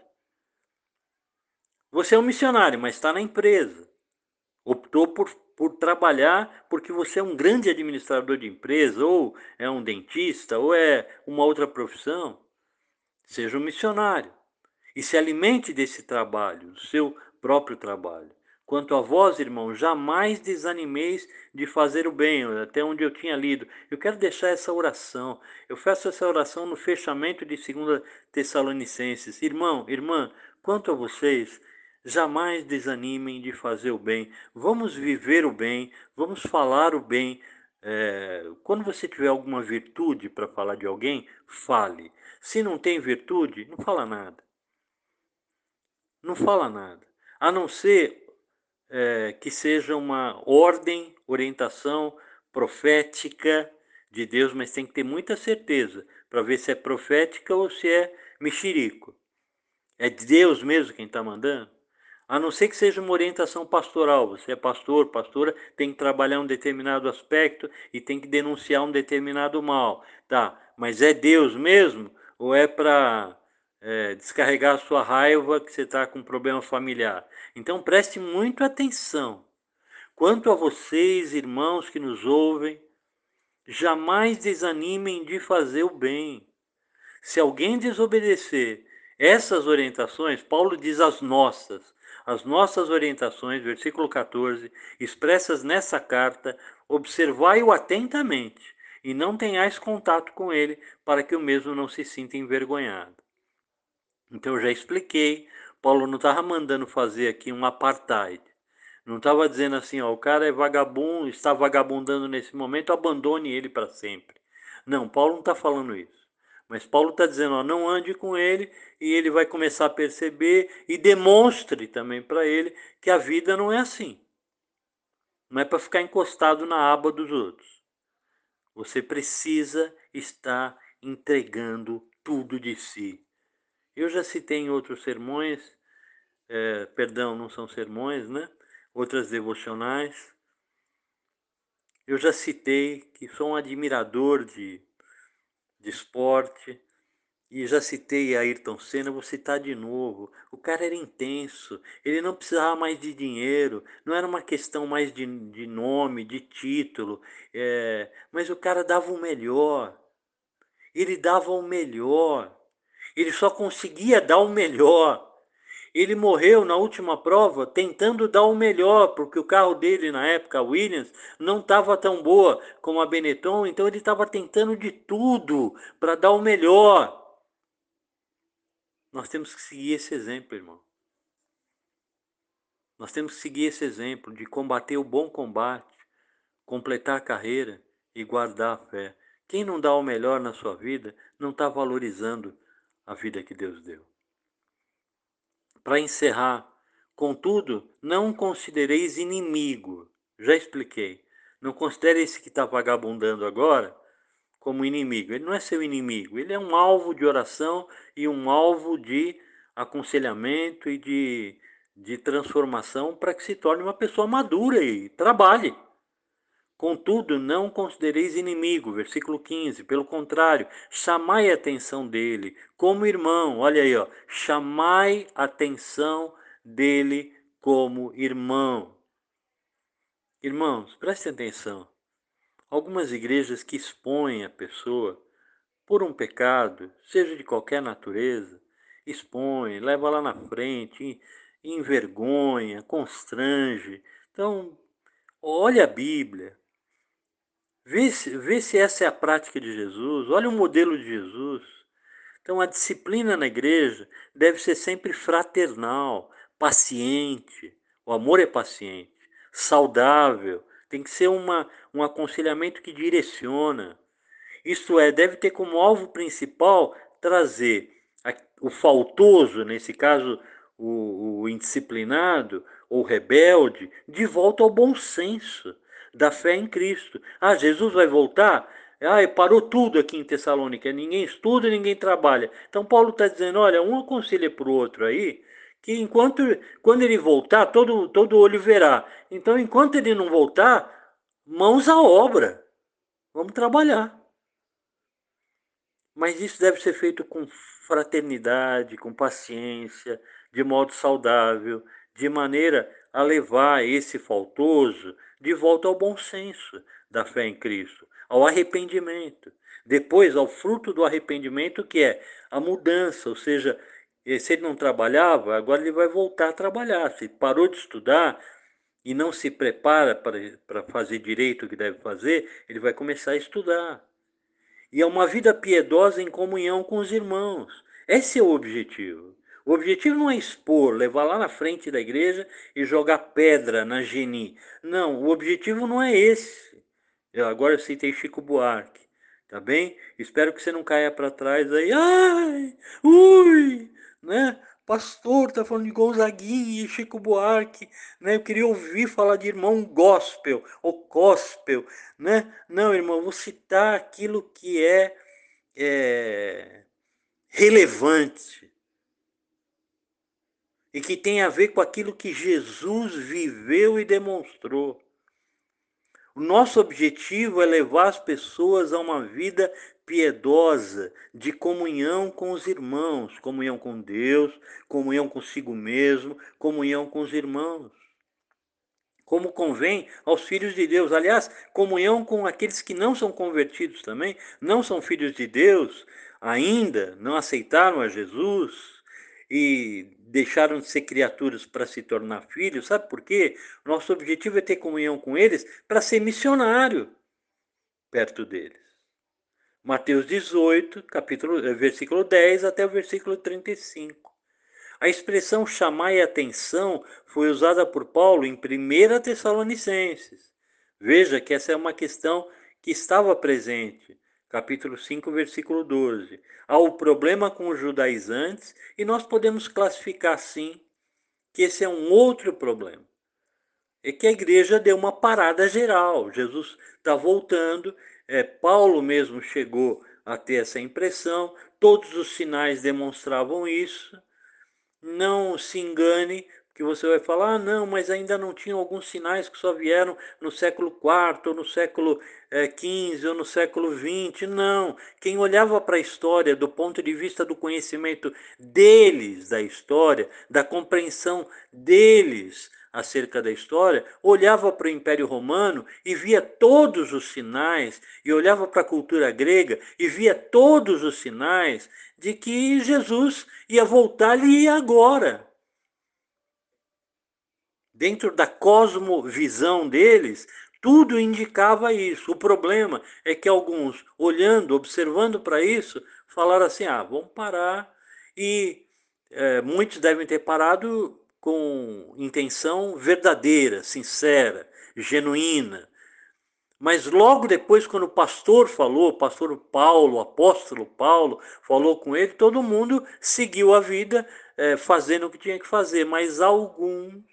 S1: Você é um missionário, mas está na empresa. Optou por, por trabalhar porque você é um grande administrador de empresa, ou é um dentista, ou é uma outra profissão. Seja um missionário. E se alimente desse trabalho, do seu próprio trabalho. Quanto a vós, irmãos, jamais desanimeis de fazer o bem, até onde eu tinha lido. Eu quero deixar essa oração. Eu faço essa oração no fechamento de segunda Tessalonicenses. Irmão, irmã, quanto a vocês, jamais desanimem de fazer o bem. Vamos viver o bem, vamos falar o bem. É, quando você tiver alguma virtude para falar de alguém, fale. Se não tem virtude, não fala nada. Não fala nada. A não ser é, que seja uma ordem, orientação profética de Deus, mas tem que ter muita certeza para ver se é profética ou se é mexerico. É Deus mesmo quem está mandando? A não ser que seja uma orientação pastoral. Você é pastor, pastora, tem que trabalhar um determinado aspecto e tem que denunciar um determinado mal. Tá, mas é Deus mesmo? Ou é para é, descarregar a sua raiva que você está com um problema familiar? Então preste muito atenção. Quanto a vocês, irmãos que nos ouvem, jamais desanimem de fazer o bem. Se alguém desobedecer essas orientações, Paulo diz as nossas, as nossas orientações, versículo quatorze, expressas nessa carta, observai-o atentamente e não tenhais contato com ele, para que o mesmo não se sinta envergonhado. Então eu já expliquei, Paulo não estava mandando fazer aqui um apartheid. Não estava dizendo assim, ó, o cara é vagabundo, está vagabundando nesse momento, abandone ele para sempre. Não, Paulo não está falando isso. Mas Paulo está dizendo, ó, não ande com ele e ele vai começar a perceber e demonstre também para ele que a vida não é assim. Não é para ficar encostado na aba dos outros. Você precisa estar entregando tudo de si. Eu já citei em outros sermões, é, perdão, não são sermões, né? Outras devocionais. Eu já citei que sou um admirador de, de esporte e já citei Ayrton Senna, vou citar de novo. O cara era intenso, ele não precisava mais de dinheiro, não era uma questão mais de, de nome, de título, é, mas o cara dava o melhor. Ele dava o melhor. Ele só conseguia dar o melhor. Ele morreu na última prova tentando dar o melhor, porque o carro dele na época, a Williams, não estava tão boa como a Benetton, então ele estava tentando de tudo para dar o melhor. Nós temos que seguir esse exemplo, irmão. Nós temos que seguir esse exemplo de combater o bom combate, completar a carreira e guardar a fé. Quem não dá o melhor na sua vida não está valorizando a vida que Deus deu. Para encerrar Contudo, não considereis inimigo. Já expliquei. Não considere esse que está vagabundando agora como inimigo. Ele não é seu inimigo. Ele é um alvo de oração e um alvo de aconselhamento e de, de transformação para que se torne uma pessoa madura e trabalhe. Contudo, não considereis inimigo, versículo quinze, pelo contrário, chamai a atenção dele como irmão. Olha aí, ó, chamai a atenção dele como irmão. Irmãos, prestem atenção. Algumas igrejas que expõem a pessoa por um pecado, seja de qualquer natureza, expõe, leva lá na frente, envergonha, constrange. Então, olha a Bíblia. Vê se, vê se essa é a prática de Jesus. Olha o modelo de Jesus. Então, a disciplina na igreja deve ser sempre fraternal, paciente. O amor é paciente, saudável. Tem que ser uma, um aconselhamento que direciona. Isto é, deve ter como alvo principal trazer o faltoso, nesse caso o, o indisciplinado ou rebelde, de volta ao bom senso da fé em Cristo. Ah, Jesus vai voltar? Ah, parou tudo aqui em Tessalônica, ninguém estuda, ninguém trabalha. Então Paulo está dizendo, olha, um aconselha para o outro aí, que enquanto, quando ele voltar, todo, todo olho verá. Então, enquanto ele não voltar, mãos à obra, vamos trabalhar. Mas isso deve ser feito com fraternidade, com paciência, de modo saudável, de maneira a levar esse faltoso de volta ao bom senso da fé em Cristo, ao arrependimento. Depois, ao fruto do arrependimento, que é a mudança, ou seja, se ele não trabalhava, agora ele vai voltar a trabalhar. Se parou de estudar e não se prepara para, para fazer direito o que deve fazer, ele vai começar a estudar. E é uma vida piedosa em comunhão com os irmãos. Esse é o objetivo. O objetivo não é expor, levar lá na frente da igreja e jogar pedra na geni. Não, o objetivo não é esse. Eu agora citei Chico Buarque, tá bem? Espero que você não caia para trás aí. Ai, ui, né? Pastor, tá falando de Gonzaguinha e Chico Buarque, né? Eu queria ouvir falar de irmão gospel, ou gospel, né? Não, irmão, vou citar aquilo que é, é relevante e que tem a ver com aquilo que Jesus viveu e demonstrou. O nosso objetivo é levar as pessoas a uma vida piedosa, de comunhão com os irmãos, comunhão com Deus, comunhão consigo mesmo, comunhão com os irmãos. Como convém aos filhos de Deus. Aliás, comunhão com aqueles que não são convertidos também, não são filhos de Deus ainda, não aceitaram a Jesus e deixaram de ser criaturas para se tornar filhos. Sabe por quê? Nosso objetivo é ter comunhão com eles para ser missionário perto deles. Mateus dezoito, capítulo, versículo dez até o versículo trinta e cinco. A expressão chamai atenção foi usada por Paulo em primeira Tessalonicenses. Veja que essa é uma questão que estava presente. Capítulo cinco, versículo doze. Há o problema com os judaizantes e nós podemos classificar sim que esse é um outro problema. É que a igreja deu uma parada geral. Jesus está voltando. É, Paulo mesmo chegou a ter essa impressão. Todos os sinais demonstravam isso. Não se engane, que você vai falar, ah, não, mas ainda não tinham alguns sinais que só vieram no século quarto, ou no século quinze, ou no século vinte. Não. Quem olhava para a história do ponto de vista do conhecimento deles da história, da compreensão deles acerca da história, olhava para o Império Romano e via todos os sinais, e olhava para a cultura grega e via todos os sinais de que Jesus ia voltar ali agora. Dentro da cosmovisão deles, tudo indicava isso. O problema é que alguns, olhando, observando para isso, falaram assim, ah, vamos parar. E é, muitos devem ter parado com intenção verdadeira, sincera, genuína. Mas logo depois, quando o pastor falou, o pastor Paulo, o apóstolo Paulo, falou com ele, todo mundo seguiu a vida é, fazendo o que tinha que fazer, mas alguns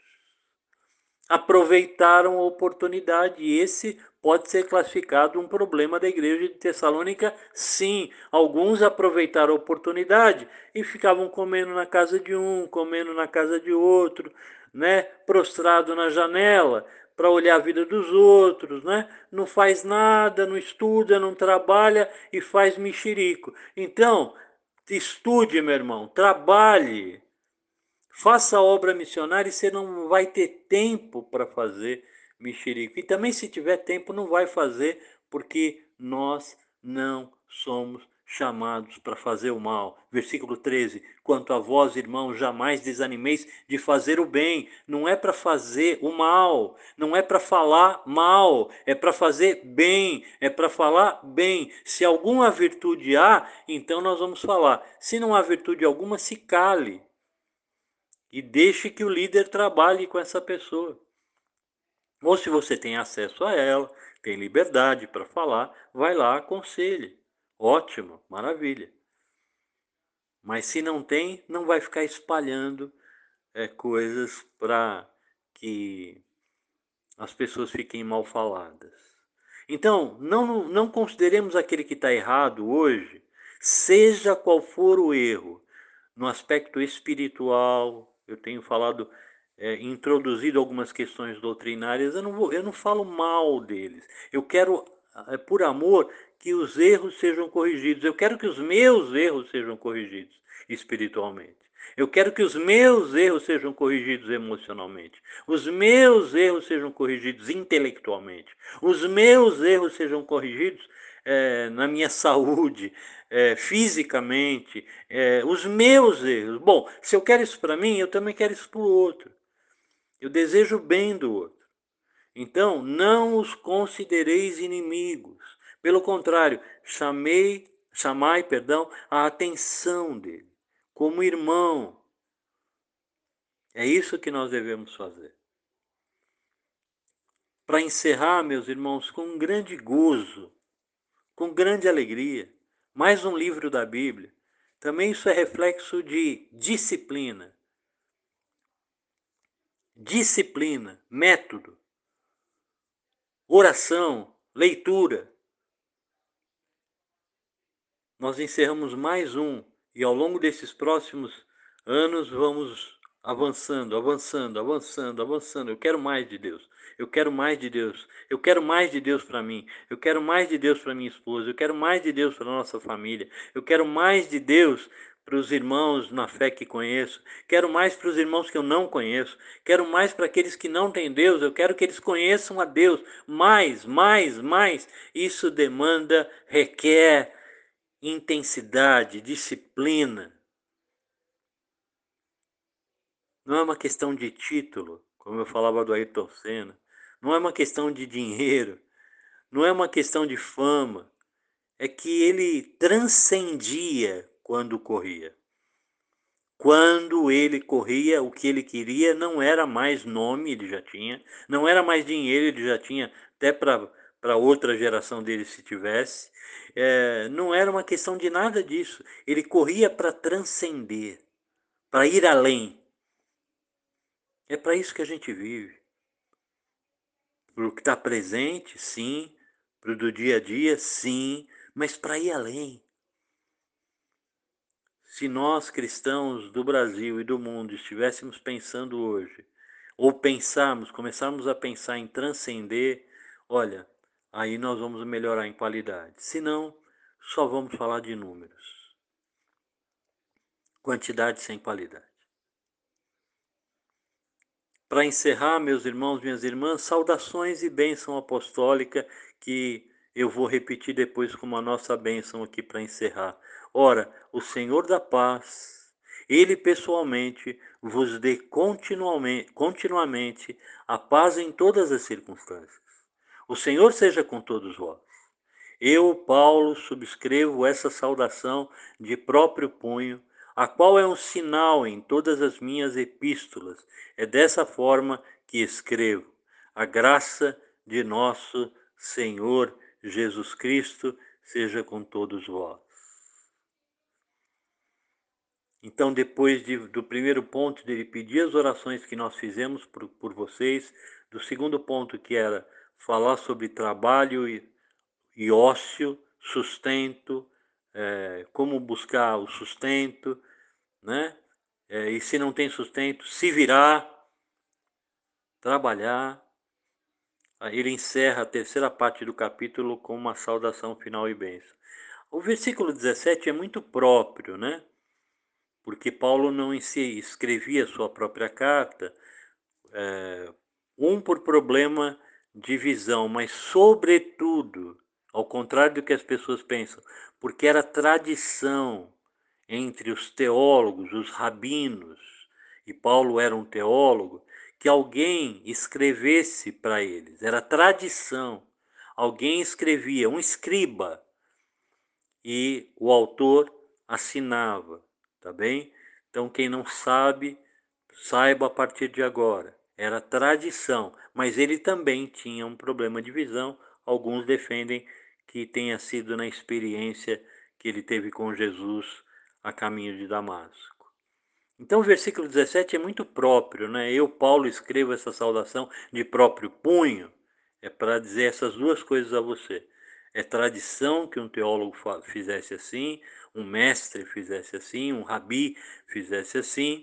S1: aproveitaram a oportunidade, e esse pode ser classificado um problema da igreja de Tessalônica, sim. Alguns aproveitaram a oportunidade e ficavam comendo na casa de um, comendo na casa de outro, né? Prostrado na janela para olhar a vida dos outros, né? Não faz nada, não estuda, não trabalha e faz mexerico. Então, estude, meu irmão, trabalhe, faça a obra missionária e você não vai ter tempo para fazer mexerico. E também, se tiver tempo, não vai fazer, porque nós não somos chamados para fazer o mal. Versículo treze. Quanto a vós, irmãos, jamais desanimeis de fazer o bem. Não é para fazer o mal, não é para falar mal, é para fazer bem, é para falar bem. Se alguma virtude há, então nós vamos falar. Se não há virtude alguma, se cale e deixe que o líder trabalhe com essa pessoa. Ou, se você tem acesso a ela, tem liberdade para falar, vai lá, aconselhe. Ótimo, maravilha. Mas se não tem, não vai ficar espalhando é, coisas para que as pessoas fiquem mal faladas. Então, não, não consideremos aquele que está errado hoje, seja qual for o erro, no aspecto espiritual. Eu tenho falado, é, introduzido algumas questões doutrinárias. Eu não, vou, eu não falo mal deles. Eu quero, é, por amor, que os erros sejam corrigidos. Eu quero que os meus erros sejam corrigidos espiritualmente. Eu quero que os meus erros sejam corrigidos emocionalmente. Os meus erros sejam corrigidos intelectualmente. Os meus erros sejam corrigidos é, na minha saúde, é, fisicamente, é, os meus erros. Bom, se eu quero isso para mim, eu também quero isso para o outro. Eu desejo o bem do outro. Então, não os considereis inimigos. Pelo contrário, chamei, chamai, perdão, a atenção dele, como irmão. É isso que nós devemos fazer. Para encerrar, meus irmãos, com um grande gozo, com grande alegria, mais um livro da Bíblia. Também isso é reflexo de disciplina. Disciplina, método, oração, leitura. Nós encerramos mais um, e ao longo desses próximos anos vamos avançando, avançando, avançando, avançando. Eu quero mais de Deus. Eu quero mais de Deus. Eu quero mais de Deus para mim. Eu quero mais de Deus para minha esposa. Eu quero mais de Deus para nossa família. Eu quero mais de Deus para os irmãos na fé que conheço. Quero mais para os irmãos que eu não conheço. Quero mais para aqueles que não têm Deus. Eu quero que eles conheçam a Deus. Mais, mais, mais. Isso demanda, requer intensidade, disciplina. Não é uma questão de título, como eu falava do Ayrton Senna. Não é uma questão de dinheiro. Não é uma questão de fama. É que ele transcendia quando corria. Quando ele corria, o que ele queria não era mais nome, ele já tinha. Não era mais dinheiro, ele já tinha, até para para outra geração dele, se tivesse. É, não era uma questão de nada disso. Ele corria para transcender, para ir além. É para isso que a gente vive. Para o que está presente, sim. Para o do dia a dia, sim. Mas para ir além. Se nós, cristãos do Brasil e do mundo, estivéssemos pensando hoje, ou pensarmos, começarmos a pensar em transcender, olha, aí nós vamos melhorar em qualidade. Se não, só vamos falar de números. Quantidade sem qualidade. Para encerrar, meus irmãos, minhas irmãs, saudações e bênção apostólica, que eu vou repetir depois como a nossa bênção aqui para encerrar. Ora, o Senhor da paz, Ele pessoalmente vos dê continuamente, continuamente a paz em todas as circunstâncias. O Senhor seja com todos vós. Eu, Paulo, subscrevo essa saudação de próprio punho, a qual é um sinal em todas as minhas epístolas. É dessa forma que escrevo. A graça de nosso Senhor Jesus Cristo seja com todos vós. Então, depois de, do primeiro ponto, dele pedir as orações que nós fizemos por, por vocês, do segundo ponto, que era falar sobre trabalho e, e ócio, sustento, é, como buscar o sustento, né? É, e se não tem sustento, se virar, trabalhar. Aí ele encerra a terceira parte do capítulo com uma saudação final e bênção. O versículo dezessete é muito próprio, né? Porque Paulo não em si escrevia sua própria carta, é, um por problema de visão, mas sobretudo, ao contrário do que as pessoas pensam, porque era tradição entre os teólogos, os rabinos, e Paulo era um teólogo, que alguém escrevesse para eles, era tradição. Alguém escrevia, um escriba, e o autor assinava, tá bem? Então, quem não sabe, saiba a partir de agora. Era tradição, mas ele também tinha um problema de visão. Alguns defendem que tenha sido na experiência que ele teve com Jesus a caminho de Damasco. Então, o versículo dezessete é muito próprio, né? Eu, Paulo, escrevo essa saudação de próprio punho, é para dizer essas duas coisas a você. É tradição que um teólogo fizesse assim, um mestre fizesse assim, um rabi fizesse assim,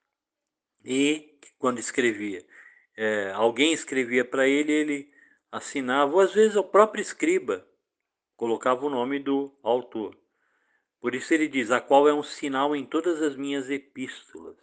S1: e quando escrevia, é, alguém escrevia para ele, ele assinava, ou às vezes o próprio escriba colocava o nome do autor. Por isso ele diz, a qual é um sinal em todas as minhas epístolas.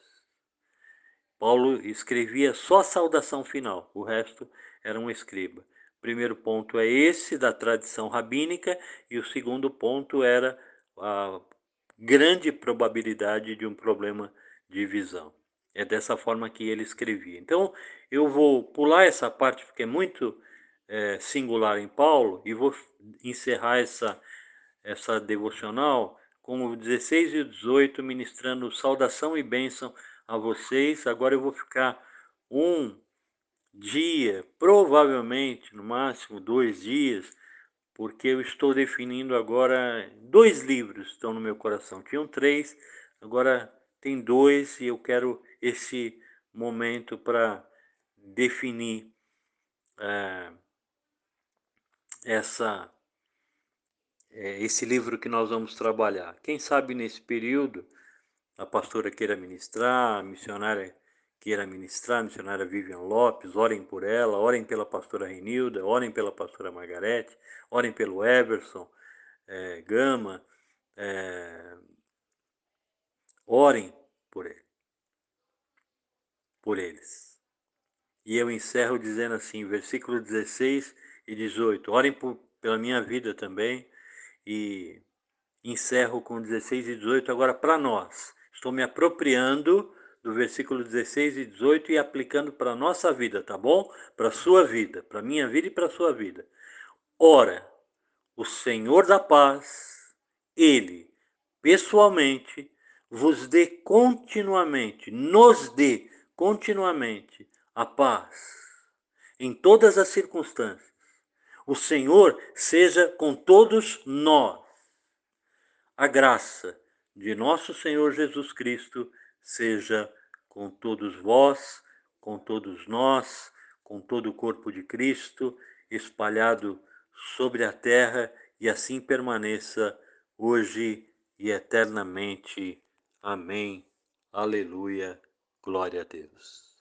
S1: Paulo escrevia só a saudação final, o resto era um escriba. O primeiro ponto é esse, da tradição rabínica, e o segundo ponto era a grande probabilidade de um problema de visão. É dessa forma que ele escrevia. Então, eu vou pular essa parte, porque é muito é, singular em Paulo, e vou encerrar essa, essa devocional com o dezesseis e o dezoito, ministrando saudação e bênção a vocês. Agora eu vou ficar um dia, provavelmente, no máximo dois dias, porque eu estou definindo agora dois livros que estão no meu coração. Tinham três, agora tem dois e eu quero esse momento para definir é, essa, é, esse livro que nós vamos trabalhar. Quem sabe nesse período a pastora queira ministrar, a missionária queira ministrar, a missionária Vivian Lopes, orem por ela, orem pela pastora Renilda, orem pela pastora Margarete, orem pelo Everson é, Gama, é, orem por ele, por eles. E eu encerro dizendo assim, versículo dezesseis e dezoito, orem por, pela minha vida também, e encerro com dezesseis e dezoito agora para nós. Estou me apropriando do versículo dezesseis e dezoito e aplicando para a nossa vida, tá bom? Para a sua vida, para a minha vida e para a sua vida. Ora, o Senhor da paz, Ele, pessoalmente, vos dê continuamente, nos dê continuamente a paz, em todas as circunstâncias. O Senhor seja com todos nós. A graça de nosso Senhor Jesus Cristo seja com todos vós, com todos nós, com todo o corpo de Cristo, espalhado sobre a terra, e assim permaneça hoje e eternamente. Amém. Aleluia. Glória a Deus.